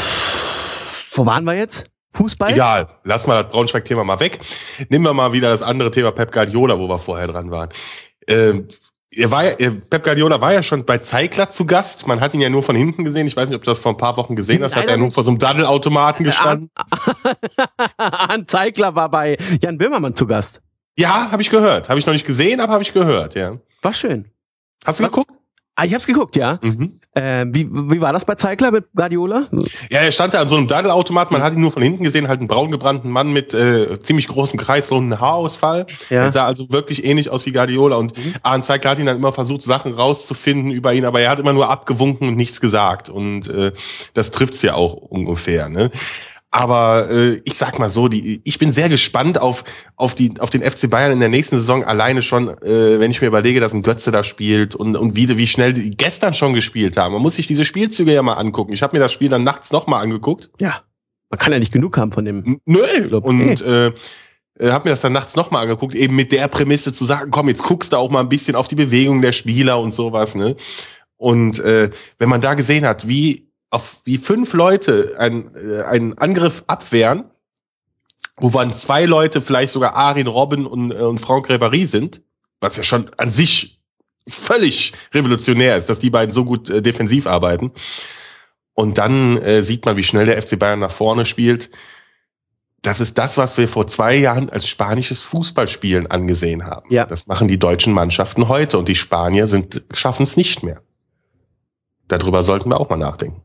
wo waren wir jetzt? Fußball? Egal, lass mal das Braunschweig-Thema mal weg. Nehmen wir mal wieder das andere Thema Pep Guardiola, wo wir vorher dran waren. Ähm, er war ja, Pep Guardiola war ja schon bei Zeigler zu Gast. Man hat ihn ja nur von hinten gesehen. Ich weiß nicht, ob du das vor ein paar Wochen gesehen hast. Hat er nur vor so einem Daddelautomaten gestanden. Arndt Zeigler war bei Jan Böhmermann zu Gast. Ja, habe ich gehört. Habe ich noch nicht gesehen, aber habe ich gehört, ja. War schön. Hast du geguckt? Ah, ich hab's geguckt, ja. Mhm. Äh, wie, wie war das bei Zeigler mit Guardiola? Ja, er stand da an so einem Daddelautomat, man hat ihn nur von hinten gesehen, halt einen braun gebrannten Mann mit äh, ziemlich großen kreisrunden Haarausfall. Ja. Er sah also wirklich ähnlich aus wie Guardiola und mhm. Arndt Zeigler hat ihn dann immer versucht, Sachen rauszufinden über ihn, aber er hat immer nur abgewunken und nichts gesagt und äh, das trifft's ja auch ungefähr, ne? Aber äh, ich sag mal so, die, ich bin sehr gespannt auf auf die auf den F C Bayern in der nächsten Saison alleine schon, äh, wenn ich mir überlege, dass ein Götze da spielt und und wie wie schnell die gestern schon gespielt haben. Man muss sich diese Spielzüge ja mal angucken. Ich habe mir das Spiel dann nachts noch mal angeguckt. Ja, man kann ja nicht genug haben von dem. Nö. Und äh, habe mir das dann nachts noch mal angeguckt, eben mit der Prämisse zu sagen, komm, jetzt guckst du auch mal ein bisschen auf die Bewegung der Spieler und sowas, ne? Und äh, wenn man da gesehen hat, wie auf wie fünf Leute ein, äh, einen Angriff abwehren, wo waren zwei Leute, vielleicht sogar Arjen Robben und, äh, und Franck Ribéry sind, was ja schon an sich völlig revolutionär ist, dass die beiden so gut äh, defensiv arbeiten. Und dann äh, sieht man, wie schnell der F C Bayern nach vorne spielt. Das ist das, was wir vor zwei Jahren als spanisches Fußballspielen angesehen haben. Ja. Das machen die deutschen Mannschaften heute und die Spanier sind schaffen es nicht mehr. Darüber sollten wir auch mal nachdenken.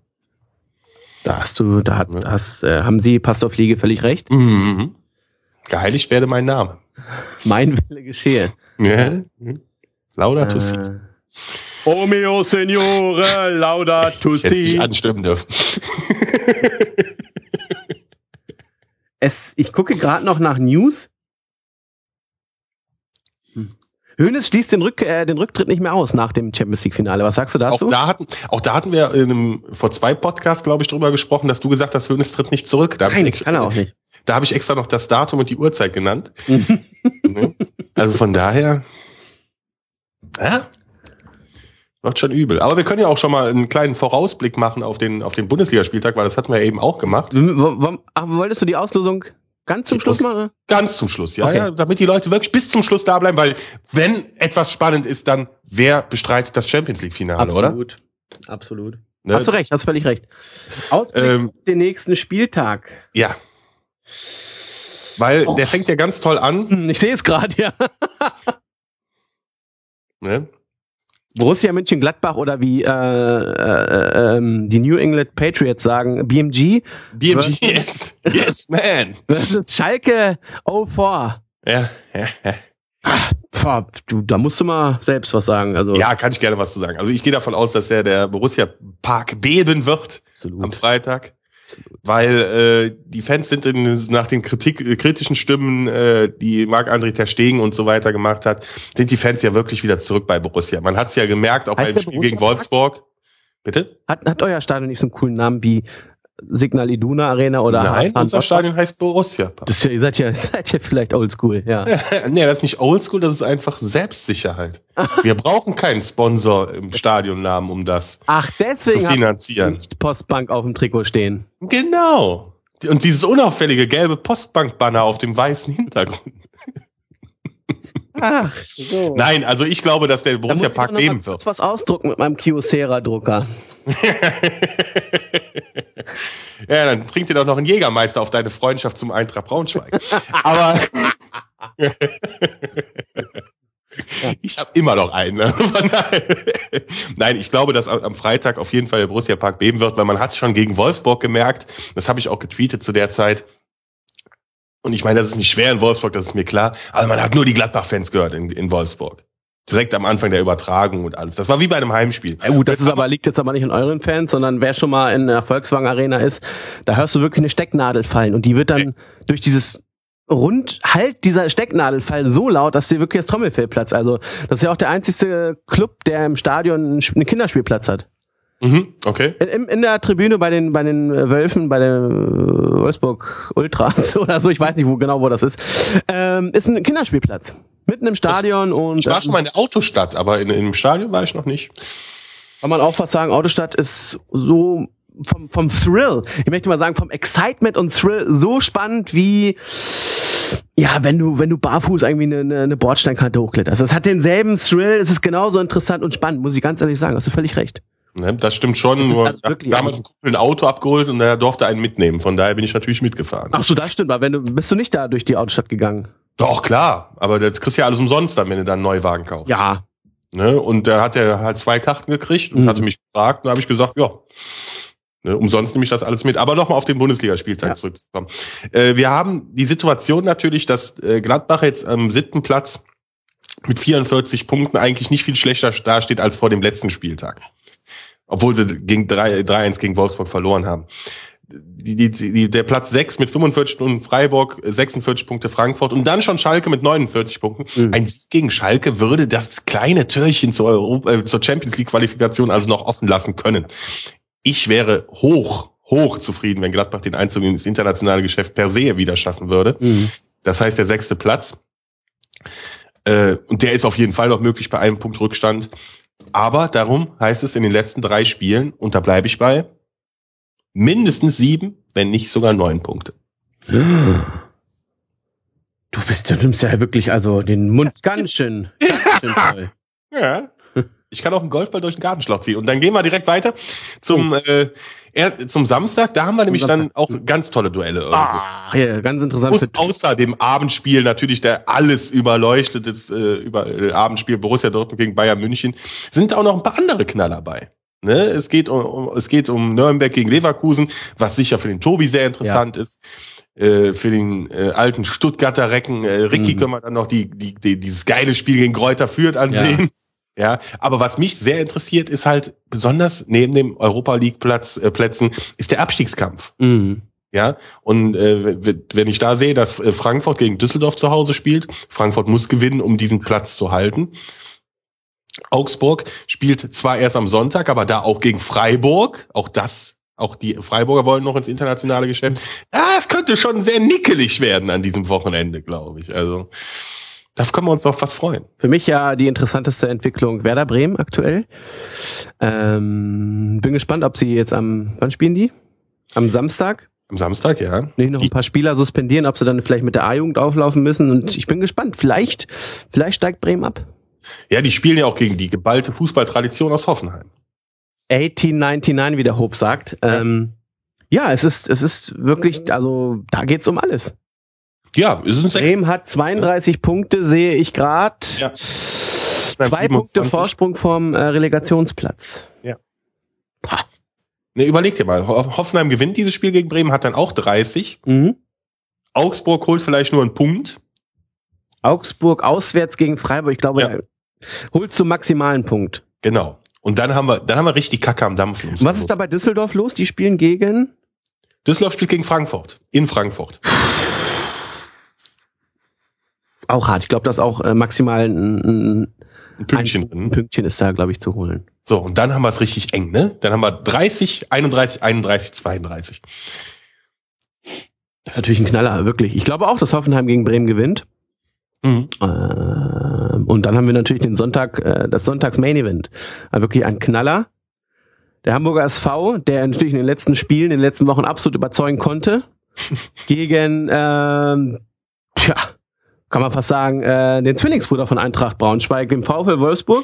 Da hast du, da hat, hast, äh, haben Sie, Pastor Fliege, völlig recht. Mhm. Geheiligt werde mein Name. Mein Wille geschehe. Ja. Laudato äh, si. O mio Signore, laudato si. Ich hätte dich anstimmen dürfen. es, ich gucke gerade noch nach News. Hm. Hoeneß schließt den, Rück, äh, den Rücktritt nicht mehr aus nach dem Champions League Finale. Was sagst du dazu? Auch da hatten, auch da hatten wir in einem, vor zwei Podcasts, glaube ich, drüber gesprochen, dass du gesagt hast, Hoeneß tritt nicht zurück. Da Nein, ich, kann er auch nicht. Da habe ich extra noch das Datum und die Uhrzeit genannt. Also von daher, ja, Wird schon übel. Aber wir können ja auch schon mal einen kleinen Vorausblick machen auf den, auf den Bundesligaspieltag, weil das hatten wir ja eben auch gemacht. Ach, wolltest du die Auslosung ganz zum Schluss machen? Ganz zum Schluss, ja, okay. ja, damit die Leute wirklich bis zum Schluss da bleiben, weil wenn etwas spannend ist, dann wer bestreitet das Champions League Finale, absolut, oder? Absolut, absolut. Ne? Hast du recht, hast völlig recht. Ausblick ähm, auf den nächsten Spieltag. Ja. Weil oh. der fängt ja ganz toll an. Ich sehe es gerade, ja. Ne? Borussia Mönchengladbach oder wie äh, äh, äh, die New England Patriots sagen, B M G. B M G, yes, yes, man. Das ist Schalke oh vier. Ja, ja, ja. Ach, du, da musst du mal selbst was sagen. Also ja, kann ich gerne was zu sagen. Also ich gehe davon aus, dass der, der Borussia Park beben wird. Absolut. Am Freitag. Absolut. Weil äh, die Fans sind in, nach den Kritik, kritischen Stimmen, äh, die Marc-André ter Stegen und so weiter gemacht hat, sind die Fans ja wirklich wieder zurück bei Borussia. Man hat es ja gemerkt, auch beim Spiel Borussia gegen Wolfsburg. Bitte? Hat, hat euer Stadion nicht so einen coolen Namen wie Signal Iduna Arena oder Nein, unser Stadion heißt Borussia Park. Das, ihr seid ja, seid ja vielleicht oldschool, ja. Nee, das ist nicht oldschool, das ist einfach Selbstsicherheit. Wir brauchen keinen Sponsor im Stadionnamen, um das Ach, deswegen zu finanzieren. Nicht Postbank auf dem Trikot stehen. Genau. Und dieses unauffällige gelbe Postbank-Banner auf dem weißen Hintergrund. Ach, so. Nein, also ich glaube, dass der Borussia Park leben wird. Ich muss was ausdrucken mit meinem Kyocera-Drucker. Ja, dann trinkt ihr doch noch einen Jägermeister auf deine Freundschaft zum Eintracht Braunschweig. Aber ich habe immer noch einen. Ne? Nein, ich glaube, dass am Freitag auf jeden Fall der Borussia Park beben wird, weil man hat es schon gegen Wolfsburg gemerkt. Das habe ich auch getweetet zu der Zeit. Und ich meine, das ist nicht schwer in Wolfsburg, das ist mir klar. Aber man hat nur die Gladbach-Fans gehört in, in Wolfsburg. Direkt am Anfang der Übertragung und alles. Das war wie bei einem Heimspiel. Ja gut, das ist aber, liegt jetzt aber nicht an euren Fans, sondern wer schon mal in der Volkswagen Arena ist, da hörst du wirklich eine Stecknadel fallen und die wird dann okay. durch dieses Rundhalt dieser Stecknadel fallen so laut, dass dir wirklich das Trommelfell platzt. Also das ist ja auch der einzigste Club, der im Stadion einen Kinderspielplatz hat. Mhm, okay. In, in der Tribüne bei den bei den Wölfen, bei den Wolfsburg Ultras oder so, ich weiß nicht wo genau wo das ist, ähm, ist ein Kinderspielplatz mitten im Stadion. Das, und ich war schon mal in der Autostadt, aber in, in dem Stadion war ich noch nicht. Kann man auch fast sagen, Autostadt ist so vom vom Thrill, ich möchte mal sagen vom Excitement und Thrill so spannend wie ja, wenn du wenn du barfuß irgendwie eine, eine Bordsteinkante hochkletterst. Das hat denselben Thrill, es ist genauso interessant und spannend, muss ich ganz ehrlich sagen, hast du völlig recht. Ne, das stimmt schon. Das nur also wirklich, damals also ein Auto abgeholt und er durfte einen mitnehmen. Von daher bin ich natürlich mitgefahren. Ach so, das stimmt. Aber wenn du bist du nicht da durch die Autostadt gegangen? Doch, klar. Aber das kriegst du ja alles umsonst dann, wenn du dann einen Neuwagen kaufst. Ja. Ne, und da hat er halt zwei Karten gekriegt und mhm. hatte mich gefragt. Und da habe ich gesagt, ja, ne, umsonst nehme ich das alles mit. Aber nochmal auf den Bundesligaspieltag ja. zurückzukommen. Äh, wir haben die Situation natürlich, dass äh, Gladbach jetzt am siebten Platz mit vierundvierzig Punkten eigentlich nicht viel schlechter dasteht als vor dem letzten Spieltag. Obwohl sie gegen drei eins gegen Wolfsburg verloren haben. Die, die, die, der Platz sechs mit fünfundvierzig Punkten Freiburg, sechsundvierzig Punkte Frankfurt und dann schon Schalke mit neunundvierzig Punkten. Mhm. Ein Sieg gegen Schalke würde das kleine Türchen zur, Europa, äh, zur Champions League Qualifikation also noch offen lassen können. Ich wäre hoch, hoch zufrieden, wenn Gladbach den Einzug ins internationale Geschäft per se wieder schaffen würde. Mhm. Das heißt, der sechste Platz. Äh, und der ist auf jeden Fall noch möglich bei einem Punkt Rückstand. Aber darum heißt es in den letzten drei Spielen, und da bleibe ich bei, mindestens sieben, wenn nicht sogar neun Punkte. Du bist, du nimmst ja wirklich also den Mund ganz schön, ganz schön voll. Ja. Ich kann auch einen Golfball durch den Gartenschlauch ziehen. Und dann gehen wir direkt weiter zum, oh. äh, er, zum Samstag. Da haben wir nämlich dann auch ganz tolle Duelle. Irgendwo. Ah, ja, ganz interessant. Plus außer dem Abendspiel natürlich, der alles überleuchtet, das äh, über, äh, Abendspiel Borussia Dortmund gegen Bayern München, sind auch noch ein paar andere Knaller bei. Ne? Es geht um, um, es geht um Nürnberg gegen Leverkusen, was sicher für den Tobi sehr interessant ja. ist. Äh, für den äh, alten Stuttgarter Recken, äh, Ricky, mhm. können wir dann noch die, die, die, dieses geile Spiel gegen Greuther Fürth ansehen. Ja. Ja, aber was mich sehr interessiert, ist halt besonders neben dem Europa League Platz äh, Plätzen ist der Abstiegskampf. Mhm. Ja, und äh, wenn ich da sehe, dass Frankfurt gegen Düsseldorf zu Hause spielt, Frankfurt muss gewinnen, um diesen Platz zu halten. Augsburg spielt zwar erst am Sonntag, aber da auch gegen Freiburg, auch das, auch die Freiburger wollen noch ins internationale Geschäft. Ah, es könnte schon sehr nickelig werden an diesem Wochenende, glaube ich. Also Da können wir uns auf was freuen. Für mich ja die interessanteste Entwicklung Werder Bremen aktuell. Ähm, bin gespannt, ob sie jetzt am, wann spielen die? Am Samstag? Am Samstag, ja. Nicht noch ein paar Spieler suspendieren, ob sie dann vielleicht mit der A-Jugend auflaufen müssen. Und ich bin gespannt. Vielleicht, vielleicht steigt Bremen ab. Ja, die spielen ja auch gegen die geballte Fußballtradition aus Hoffenheim. achtzehnhundertneunundneunzig, wie der Hope sagt. Ja, ähm, ja es ist, es ist wirklich, also da geht's um alles. Ja, es ist ein Bremen hat zweiunddreißig ja. Punkte, sehe ich gerade. Ja. Zwei Punkte Vorsprung vom äh, Relegationsplatz. Ja. Pah. Ne, überleg dir mal. Hoffenheim gewinnt dieses Spiel gegen Bremen, hat dann auch dreißig. Mhm. Augsburg holt vielleicht nur einen Punkt. Augsburg auswärts gegen Freiburg, ich glaube, ja. holst du maximalen Punkt. Genau. Und dann haben wir, dann haben wir richtig Kacke am Dampf. Was ist da bei Düsseldorf los? Die spielen gegen? Düsseldorf spielt gegen Frankfurt. In Frankfurt. Auch hart. Ich glaube, dass auch äh, maximal ein, ein, ein Pünktchen ein, ein Pünktchen ist da, glaube ich, zu holen. So, und dann haben wir es richtig eng, ne? Dann haben wir dreißig, einunddreißig, einunddreißig, zweiunddreißig. Das ist natürlich ein Knaller, wirklich. Ich glaube auch, dass Hoffenheim gegen Bremen gewinnt. Mhm. Äh, und dann haben wir natürlich den Sonntag, äh, das Sonntags-Main-Event. Also wirklich ein Knaller. Der Hamburger S V, der natürlich in den letzten Spielen, in den letzten Wochen absolut überzeugen konnte, gegen, ähm, tja, kann man fast sagen, äh, den Zwillingsbruder von Eintracht Braunschweig, dem VfL Wolfsburg.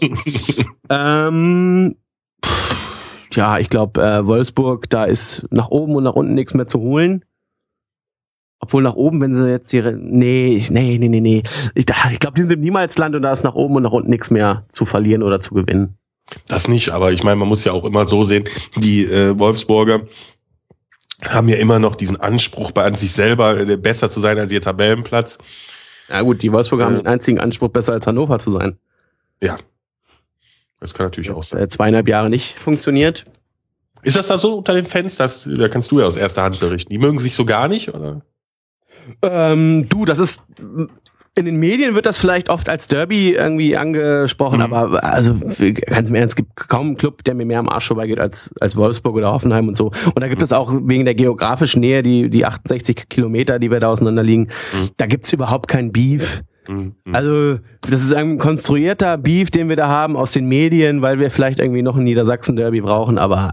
ähm, pff, ja, ich glaube, äh, Wolfsburg, da ist nach oben und nach unten nichts mehr zu holen. Obwohl nach oben, wenn sie jetzt ihre, nee, nee, nee, nee, nee. Ich, ich glaube, die sind im Niemalsland und da ist nach oben und nach unten nichts mehr zu verlieren oder zu gewinnen. Das nicht, aber ich meine, man muss ja auch immer so sehen, die äh, Wolfsburger haben ja immer noch diesen Anspruch, bei an sich selber äh, besser zu sein als ihr Tabellenplatz. Ja gut, die Wolfsburger äh, haben den einzigen Anspruch, besser als Hannover zu sein. Ja, das kann natürlich jetzt, auch sein. Äh, zweieinhalb Jahre nicht funktioniert. Ist das da so unter den Fans? Das, da kannst du ja aus erster Hand berichten. Die mögen sich so gar nicht, oder? Ähm, du, das ist, in den Medien wird das vielleicht oft als Derby irgendwie angesprochen, mhm. aber also ganz im Ernst, es gibt kaum einen Club, der mir mehr am Arsch vorbeigeht als, als Wolfsburg oder Hoffenheim und so. Und da gibt mhm. es auch wegen der geografischen Nähe, die, die achtundsechzig Kilometer, die wir da auseinander liegen, mhm. da gibt's überhaupt kein Beef. Mhm. Also das ist ein konstruierter Beef, den wir da haben aus den Medien, weil wir vielleicht irgendwie noch ein Niedersachsen-Derby brauchen, aber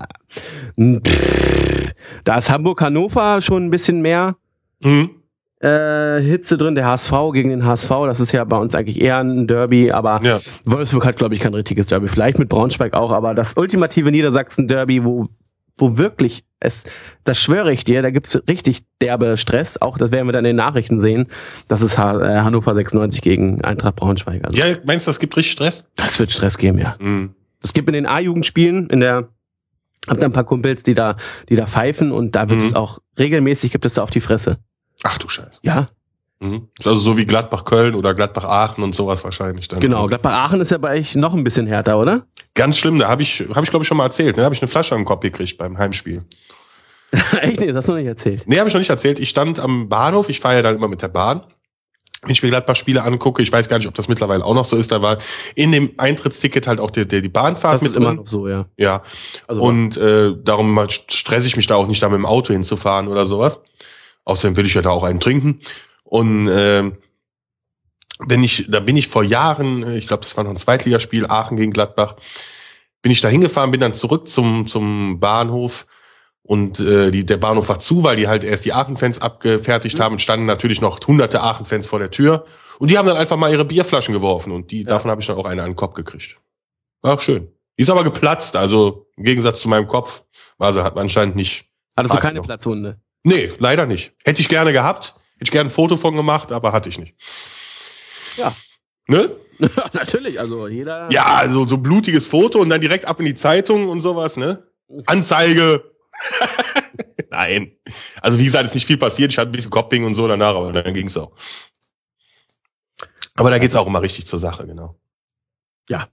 pff, da ist Hamburg-Hannover schon ein bisschen mehr mhm. Äh, Hitze drin, der H S V gegen den H S V, das ist ja bei uns eigentlich eher ein Derby, aber ja. Wolfsburg hat, glaube ich, kein richtiges Derby, vielleicht mit Braunschweig auch, aber das ultimative Niedersachsen-Derby, wo wo wirklich, es, das schwöre ich dir, da gibt's richtig derbe Stress, auch das werden wir dann in den Nachrichten sehen, das ist ha- äh, Hannover sechsundneunzig gegen Eintracht Braunschweig. Also, ja, meinst du, das gibt richtig Stress? Das wird Stress geben, ja. Mhm. Es gibt in den A-Jugendspielen, in der, hab da ein paar Kumpels, die da, die da pfeifen und da wird mhm. es auch, regelmäßig gibt es da auf die Fresse. Ach du Scheiße. Ja. Mhm. Ist also so wie Gladbach-Köln oder Gladbach-Aachen und sowas wahrscheinlich dann. Genau, Gladbach-Aachen ist ja bei euch noch ein bisschen härter, oder? Ganz schlimm, da habe ich, hab ich glaube ich schon mal erzählt, ne? Da habe ich eine Flasche am Kopf gekriegt beim Heimspiel. Echt? Nee, das hast du noch nicht erzählt. Nee, habe ich noch nicht erzählt. Ich stand am Bahnhof, ich fahre ja dann immer mit der Bahn. Wenn ich mir Gladbach-Spiele angucke, ich weiß gar nicht, ob das mittlerweile auch noch so ist, da war in dem Eintrittsticket halt auch die, die, die Bahnfahrt das mit ist drin. Immer noch so, ja. Ja, also und äh, darum stresse ich mich da auch nicht, da mit dem Auto hinzufahren oder sowas. Außerdem will ich ja da auch einen trinken. Und äh, wenn ich, da bin ich vor Jahren, ich glaube, das war noch ein Zweitligaspiel, Aachen gegen Gladbach, bin ich da hingefahren, bin dann zurück zum zum Bahnhof und äh, die, der Bahnhof war zu, weil die halt erst die Aachen-Fans abgefertigt mhm. haben und standen natürlich noch hunderte Aachen-Fans vor der Tür und die haben dann einfach mal ihre Bierflaschen geworfen und die ja. davon habe ich dann auch eine an den Kopf gekriegt. War auch schön. Die ist aber geplatzt, also im Gegensatz zu meinem Kopf, war sie, hat man anscheinend nicht. Hattest du keine noch. Platzwunde? Nee, leider nicht. Hätte ich gerne gehabt. Hätte ich gerne ein Foto von gemacht, aber hatte ich nicht. Ja. Ne? Natürlich, also jeder... Ja, also so blutiges Foto und dann direkt ab in die Zeitung und sowas, ne? Anzeige! Nein. Also wie gesagt, ist nicht viel passiert. Ich hatte ein bisschen Copping und so danach, aber dann ging's auch. Aber da geht's auch immer richtig zur Sache, genau. Ja.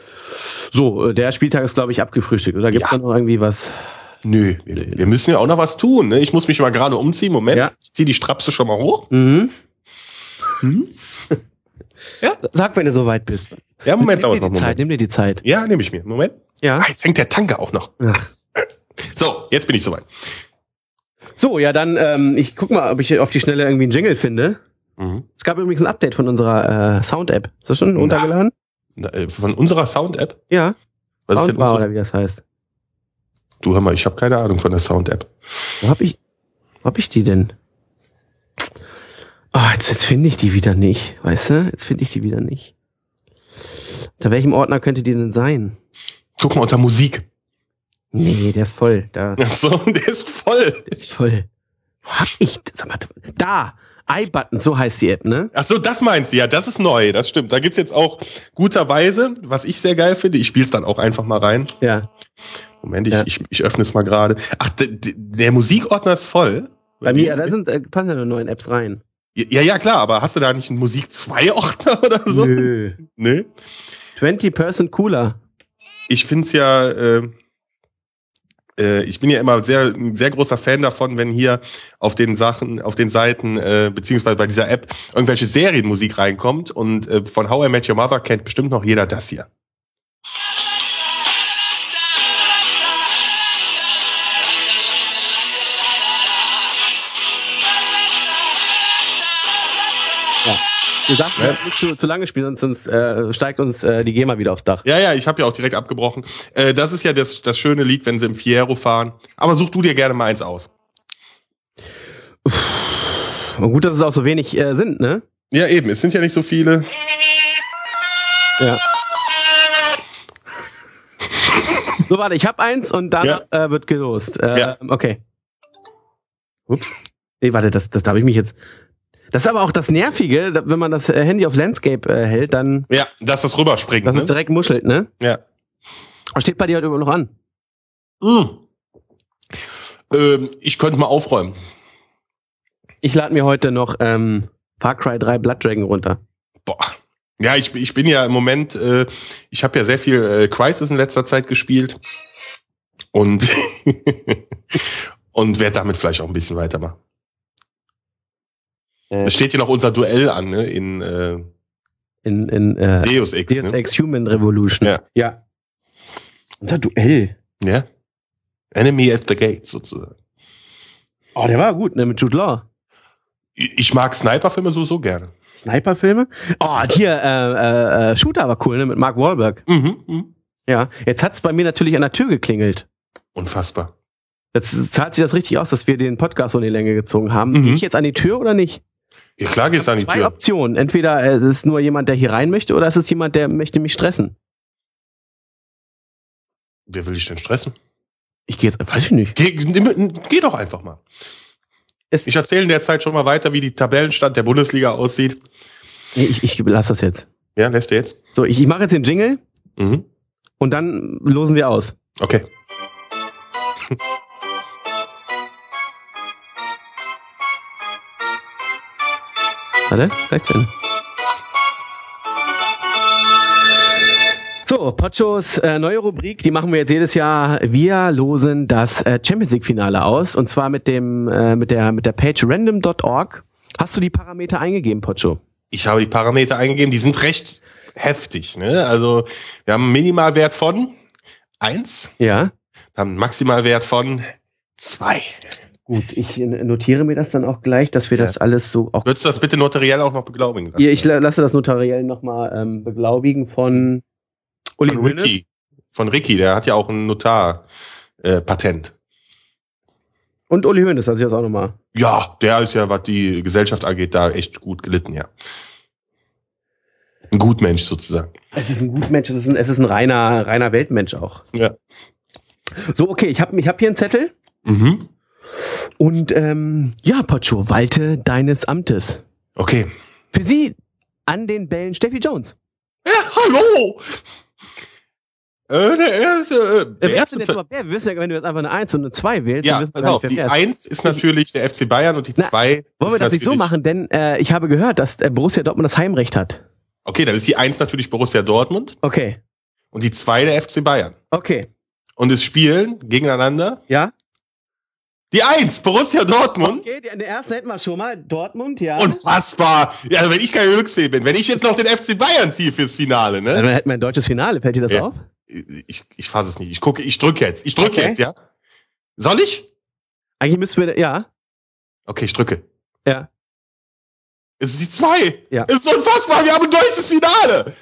So, der Spieltag ist, glaube ich, abgefrühstückt. Oder gibt's ja. da noch irgendwie was... Nö, wir, Nö, wir müssen ja auch noch was tun. Ne? Ich muss mich mal gerade umziehen. Moment, ja. Ich zieh die Strapse schon mal hoch. Mhm. Hm? Ja. Sag, wenn du so weit bist. Ja, Moment, dauert noch einen Zeit. Moment. Nimm dir die Zeit. Ja, nehme ich mir. Moment. Ja. Ah, jetzt hängt der Tanker auch noch. Ja. So, jetzt bin ich soweit. So, ja, dann, ähm, ich guck mal, ob ich auf die Schnelle irgendwie einen Jingle finde. Mhm. Es gab übrigens ein Update von unserer äh, Sound-App. Ist das schon runtergeladen? Na, äh, von unserer Sound-App? Ja. Was ist denn Soundbar unsere- oder wie das heißt. Du, hör mal, ich habe keine Ahnung von der Sound-App. Wo hab ich, wo hab ich die denn? Oh, jetzt, jetzt finde ich die wieder nicht. Weißt du? Jetzt finde ich die wieder nicht. Unter welchem Ordner könnte die denn sein? Guck mal unter Musik. Nee, der ist voll. Da, Ach so, der ist voll. der ist voll. Wo hab ich das? Sag mal, da! iButton, so heißt die App, ne? Ach so, das meinst du. Ja, das ist neu. Das stimmt. Da gibt's jetzt auch guterweise, was ich sehr geil finde. Ich spiel's dann auch einfach mal rein. Ja. Moment, ich, Ja. ich, ich öffne es mal gerade. Ach, d- d- der Musikordner ist voll. Bei mir, da sind, äh, passen ja nur neuen Apps rein. Ja, ja, klar, aber hast du da nicht einen Musik zwei Ordner oder so? Nö. Nö. zwanzig Percent cooler. Ich find's ja, äh, äh, ich bin ja immer sehr, ein sehr großer Fan davon, wenn hier auf den Sachen, auf den Seiten, äh, beziehungsweise bei dieser App irgendwelche Serienmusik reinkommt und äh, von How I Met Your Mother kennt bestimmt noch jeder das hier. Ja. Du darfst Ja. ja. nicht zu, zu lange spielen, sonst, sonst äh, steigt uns äh, die GEMA wieder aufs Dach. Ja, ja, ich habe ja auch direkt abgebrochen. Äh, das ist ja das, das schöne Lied, wenn sie im Fiero fahren. Aber such du dir gerne mal eins aus. Und gut, dass es auch so wenig äh, sind, ne? Ja, eben. Es sind ja nicht so viele. Ja. So, warte, ich hab eins und danach äh, wird gelost. Äh, Ja. Okay. Ups. Nee, warte, das, das da habe ich mich jetzt... Das ist aber auch das Nervige, da- wenn man das äh, Handy auf Landscape äh, hält, dann, Ja, dass das rüberspringt. dass Ne? es direkt muschelt, ne? Ja. Was steht bei dir heute immer noch an? Mm. Ähm, ich könnte mal aufräumen. Ich lade mir heute noch ähm, Far Cry drei Blood Dragon runter. Boah. Ja, ich, ich bin ja im Moment, äh, ich habe ja sehr viel äh, Crysis in letzter Zeit gespielt und und werde damit vielleicht auch ein bisschen weitermachen. Äh, Es steht ja noch unser Duell an, ne? In äh, in in äh, Deus Ex. Deus Ne? Ex Human Revolution. Ja. ja. Unser Duell. Ja. Enemy at the Gate sozusagen. Oh, der war gut, ne? Mit Jude Law. Ich ich mag Sniper-Filme sowieso gerne. Sniper-Filme. Oh, hier, äh, äh, äh, Shooter war cool, ne? Mit Mark Wahlberg. Mhm, mhm. Ja. Jetzt hat's bei mir natürlich an der Tür geklingelt. Unfassbar. Jetzt zahlt sich das richtig aus, dass wir den Podcast so in die Länge gezogen haben. Mhm. Gehe ich jetzt an die Tür oder nicht? Ja, klar geht's an die Zwei Tür. Optionen. Entweder es ist nur jemand, der hier rein möchte, oder es ist jemand, der möchte mich stressen. Wer will dich denn stressen? Ich gehe jetzt, weiß ich nicht. Geh, nimm- geh doch einfach mal. Es, Ich erzähle in der Zeit schon mal weiter, wie die Tabellenstand der Bundesliga aussieht. nee, ich, ich lasse das jetzt. Ja, lässt du jetzt? So, ich, ich mache jetzt den Jingle Mhm. und dann losen wir aus. Okay. Warte, gleich zu Ende. So, Potschos äh, neue Rubrik, die machen wir jetzt jedes Jahr. Wir losen das äh, Champions League Finale aus und zwar mit dem äh, mit der mit der Page random Punkt org. Hast du die Parameter eingegeben, Potscho? Ich habe die Parameter eingegeben, die sind recht heftig. Ne? Also wir haben einen Minimalwert von eins, Ja. haben einen Maximalwert von zwei. Gut, ich notiere mir das dann auch gleich, dass wir Ja. das alles so auch. Würdest du das bitte notariell auch noch beglaubigen lassen? Ja, ich la- lasse das notariell nochmal ähm, beglaubigen von Uli Von Hoeneß. Ricky. Von Ricky, der hat ja auch ein Notar-Patent. Äh, Patent. Und Uli Hoeneß, lasse ich das auch nochmal. Ja, der ist ja, was die Gesellschaft angeht, da echt gut gelitten, ja. Ein Gutmensch sozusagen. Es ist ein Gutmensch, es ist ein, es ist ein reiner, reiner Weltmensch auch. Ja. So, okay, ich habe ich hab hier einen Zettel. Mhm. Und ähm, ja, Potscho, walte deines Amtes. Okay. Für Sie an den Bällen Steffi Jones. Ja, hallo! Äh, der erste, äh, der Wer ist erste denn jetzt Ze- aber wer? Wir wissen ja, wenn du jetzt einfach eine eins und eine zwei wählst, Ja, dann wissen wir pass gar auf, nicht, die wer wer ist. eins ist natürlich der F C Bayern und die Na, zwei Wollen wir ist das nicht so natürlich- machen? Denn äh, ich habe gehört, dass äh, Borussia Dortmund das Heimrecht hat. Okay, dann ist die eins natürlich Borussia Dortmund Okay, und die zwei der F C Bayern. okay. Und es spielen gegeneinander Ja? die eins Borussia Dortmund. Okay, die- in der ersten hätten wir schon mal Dortmund, ja. Unfassbar. Ja, also wenn ich kein Glücksfee bin, wenn ich jetzt noch den F C Bayern ziehe fürs Finale, ne? Dann hätten wir ein deutsches Finale. Fällt dir das Ja. auf? Ich, ich fasse es nicht. Ich gucke, ich drücke jetzt. Ich drücke Okay. jetzt, ja? Soll ich? Eigentlich müssten wir, ja, Okay, ich drücke. ja. Es ist die zwei. Ja. Es ist unfassbar. Wir haben ein deutsches Finale.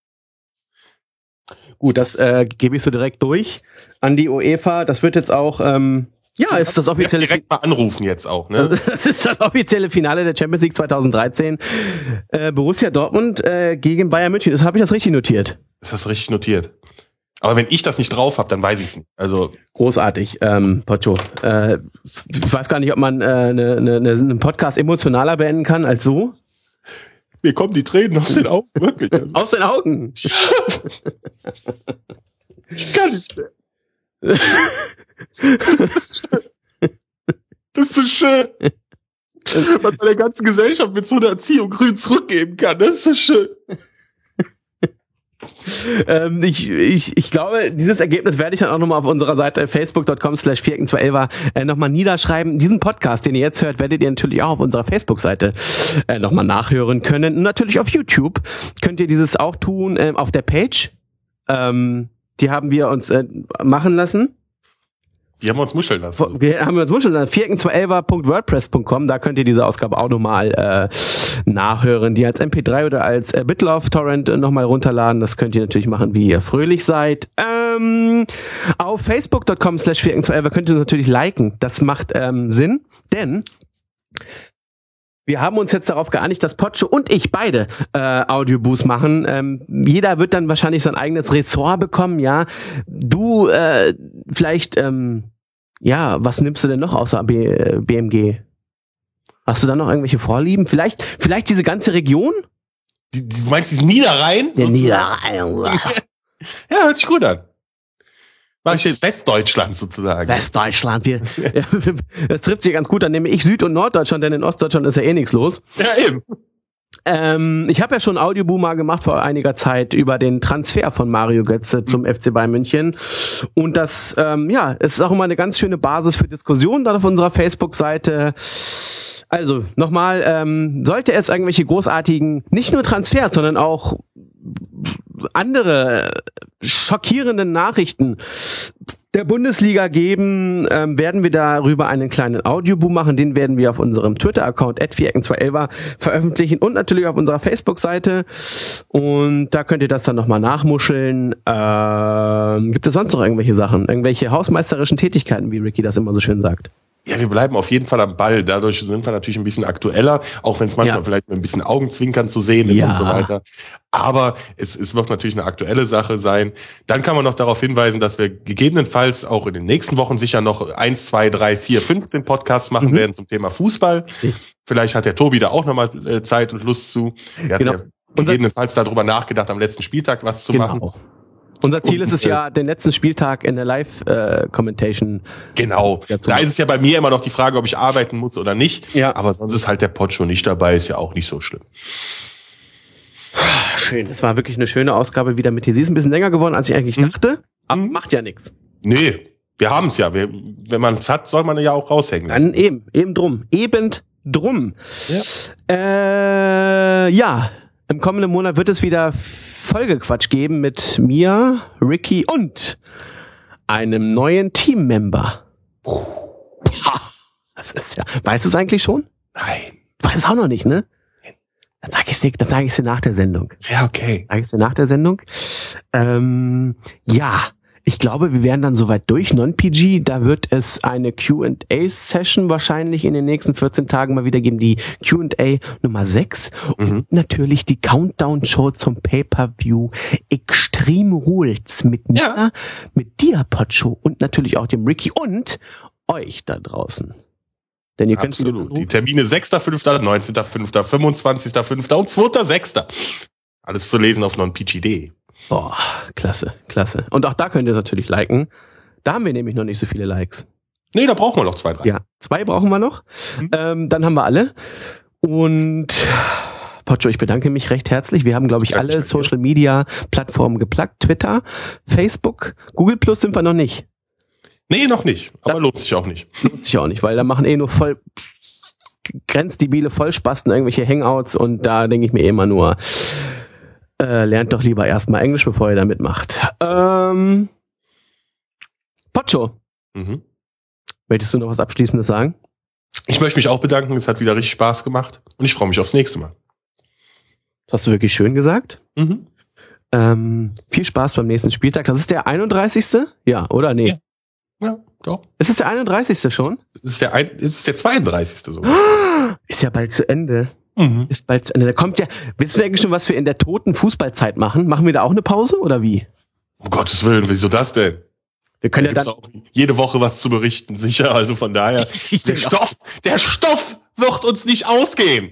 Gut, das äh, gebe ich so direkt durch an die UEFA. Das wird jetzt auch, ähm, ja, ist das offizielle... Direkt mal anrufen jetzt auch, ne? Das ist das offizielle Finale der Champions League zweitausenddreizehn. Äh, Borussia Dortmund äh, gegen Bayern München. Das habe ich das richtig notiert? Ist das richtig notiert? Aber wenn ich das nicht drauf habe, dann weiß ich es nicht. Also großartig, ähm, Pocho. Äh, ich weiß gar nicht, ob man äh, ne, ne, ne, einen Podcast emotionaler beenden kann als so. Mir kommen die Tränen aus den Augen, wirklich. Aus den Augen. Ich kann nicht mehr. Das ist so schön. Was man der ganzen Gesellschaft mit so einer Erziehung grün zurückgeben kann. Das ist so schön. ähm, ich, ich, ich glaube, dieses Ergebnis werde ich dann auch nochmal auf unserer Seite facebook.com slash vierken zwei elf äh, nochmal niederschreiben. Diesen Podcast, den ihr jetzt hört, werdet ihr natürlich auch auf unserer Facebook-Seite äh, nochmal nachhören können. Und natürlich auf YouTube könnt ihr dieses auch tun, äh, auf der Page. Ähm, die haben wir uns äh, machen lassen. Die haben wir uns muscheln lassen. Wir haben uns muscheln lassen. vierken zwei elf punkt wordpress punkt com, da könnt ihr diese Ausgabe auch nochmal äh, nachhören. Die als M P drei oder als äh, BitLove-Torrent äh, nochmal runterladen. Das könnt ihr natürlich machen, wie ihr fröhlich seid. Ähm, auf facebook.com slash vierken zwei elf könnt ihr uns natürlich liken. Das macht ähm, Sinn, denn wir haben uns jetzt darauf geeinigt, dass Potsche und ich beide äh, Audioboosts machen. Ähm, jeder wird dann wahrscheinlich sein eigenes Ressort bekommen, ja. Du äh, vielleicht, ähm, ja, was nimmst du denn noch außer B- B M G? Hast du da noch irgendwelche Vorlieben? Vielleicht, vielleicht diese ganze Region? Die, die, du meinst diesen Niederrhein? Der Niederrhein. Ja, hört sich gut an. Mach ich jetzt Westdeutschland sozusagen. Westdeutschland, wir, das trifft sich ganz gut, dann nehme ich Süd- und Norddeutschland, denn in Ostdeutschland ist ja eh nichts los. Ja, eben. Ähm, ich habe ja schon Audioboom mal gemacht vor einiger Zeit über den Transfer von Mario Götze zum mhm. F C Bayern München. Und das, ähm, ja, es ist auch immer eine ganz schöne Basis für Diskussionen dann auf unserer Facebook-Seite. Also, nochmal, ähm, sollte es irgendwelche großartigen, nicht nur Transfers, sondern auch andere schockierenden Nachrichten der Bundesliga geben, ähm, werden wir darüber einen kleinen Audioboom machen. Den werden wir auf unserem Twitter-Account at vierken zwei elf veröffentlichen und natürlich auf unserer Facebook-Seite. Und da könnt ihr das dann nochmal nachmuscheln. Ähm, gibt es sonst noch irgendwelche Sachen? Irgendwelche hausmeisterischen Tätigkeiten, wie Ricky das immer so schön sagt? Ja, wir bleiben auf jeden Fall am Ball. Dadurch sind wir natürlich ein bisschen aktueller, auch wenn es manchmal ja. vielleicht mit ein bisschen Augenzwinkern zu sehen ist ja. und so weiter. Aber es, es wird natürlich eine aktuelle Sache sein. Dann kann man noch darauf hinweisen, dass wir gegebenenfalls auch in den nächsten Wochen sicher noch eins, zwei, drei, vier, fünfzehn Podcasts machen mhm. werden zum Thema Fußball. Richtig. Vielleicht hat der Tobi da auch nochmal äh, Zeit und Lust zu. Er genau. hat ja gegebenenfalls darüber nachgedacht, am letzten Spieltag was zu genau. machen. Unser Ziel und, ist es ja, den letzten Spieltag in der Live-Commentation. Äh, genau. Da ist es ja bei mir immer noch die Frage, ob ich arbeiten muss oder nicht. Ja. Aber sonst ist halt der Potscho nicht dabei, ist ja auch nicht so schlimm. Schön. Das war wirklich eine schöne Ausgabe wieder mit dir. Sie ist ein bisschen länger geworden, als ich eigentlich hm. dachte. Aber hm. macht ja nichts. Nee, wir haben es ja. Wir, wenn man es hat, soll man ja auch raushängen lassen. Dann eben, eben drum. Eben drum. Ja. Äh, ja. Im kommenden Monat wird es wieder Folgequatsch geben mit mir, Ricky und einem neuen Teammember. Das ist ja. Weißt du es eigentlich schon? Nein. Weiß es auch noch nicht, ne? Dann sag ich's dir, dann sag ich's dir nach der Sendung. Ja, okay. Sag ich's dir nach der Sendung. Ähm, ja. Ich glaube, wir wären dann soweit durch. Non-P G, da wird es eine Q and A-Session wahrscheinlich in den nächsten vierzehn Tagen mal wieder geben. Die Q and A Nummer sechs. Mhm. Und natürlich die Countdown-Show zum Pay-Per-View Extreme Rules mit mir, ja. mit dir, Potscho, und natürlich auch dem Ricky und euch da draußen. Denn ihr könnt Absolut. Die Termine sechster fünfter, neunzehnter fünfter, fünfundzwanzigster fünfter und zweiter sechster Alles zu lesen auf non P G punkt de. Boah, klasse, klasse. Und auch da könnt ihr es natürlich liken. Da haben wir nämlich noch nicht so viele Likes. Nee, da brauchen wir noch zwei, drei. Ja, zwei brauchen wir noch. Mhm. Ähm, dann haben wir alle. Und Potscho, ich bedanke mich recht herzlich. Wir haben, glaube ich, ja, alle Social-Media-Plattformen geplagt. Twitter, Facebook, Google Plus sind wir noch nicht. Nee, noch nicht. Aber da lohnt sich auch nicht. Lohnt sich auch nicht, weil da machen eh nur voll grenzdebile Vollspasten irgendwelche Hangouts und da denke ich mir eh immer nur, Äh, lernt doch lieber erstmal Englisch, bevor ihr da mitmacht. Ähm, Potscho, mhm. möchtest du noch was Abschließendes sagen? Ich möchte mich auch bedanken. Es hat wieder richtig Spaß gemacht. Und ich freue mich aufs nächste Mal. Das hast du wirklich schön gesagt. Mhm. Ähm, viel Spaß beim nächsten Spieltag. Das ist der einunddreißigste? Ja, oder? Nee. Ja. Ja, doch. Es ist der einunddreißigste schon? Es ist der, ein, es ist der zweiunddreißigste sogar. Ist ja bald zu Ende. Mhm. Ist bald zu Ende. Da kommt ja, wissen wir eigentlich schon, was wir in der toten Fußballzeit machen? Machen wir da auch eine Pause oder wie? Um Gottes Willen, wieso das denn? Wir können Da ja gibt's dann. auch jede Woche was zu berichten, sicher. Also von daher, der Stoff, der Stoff wird uns nicht ausgehen.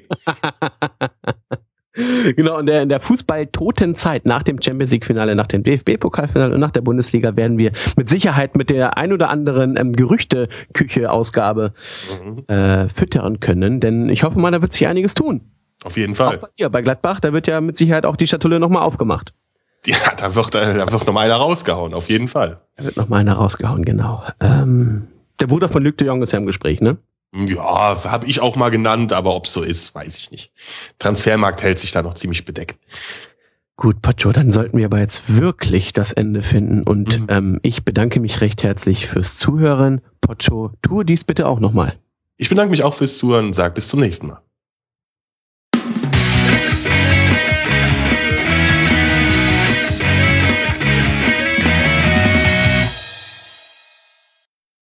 Genau, in der, in der Fußball-toten Zeit nach dem Champions-League-Finale, nach dem D F B-Pokalfinale und nach der Bundesliga werden wir mit Sicherheit mit der ein oder anderen ähm, Gerüchte-Küche-Ausgabe Mhm. äh, füttern können, denn ich hoffe mal, da wird sich einiges tun. Auf jeden Auch Fall. bei dir, bei Gladbach, da wird ja mit Sicherheit auch die Schatulle nochmal aufgemacht. Ja, da wird, äh, da wird noch mal einer rausgehauen, auf jeden Fall. Da wird nochmal einer rausgehauen, genau. Ähm, der Bruder von Luc de Jong ist ja im Gespräch, ne? Ja, habe ich auch mal genannt, aber ob es so ist, weiß ich nicht. Transfermarkt hält sich da noch ziemlich bedeckt. Gut, Pocho, dann sollten wir aber jetzt wirklich das Ende finden und Mhm. ähm, ich bedanke mich recht herzlich fürs Zuhören. Pocho, tue dies bitte auch nochmal. Ich bedanke mich auch fürs Zuhören und sage bis zum nächsten Mal.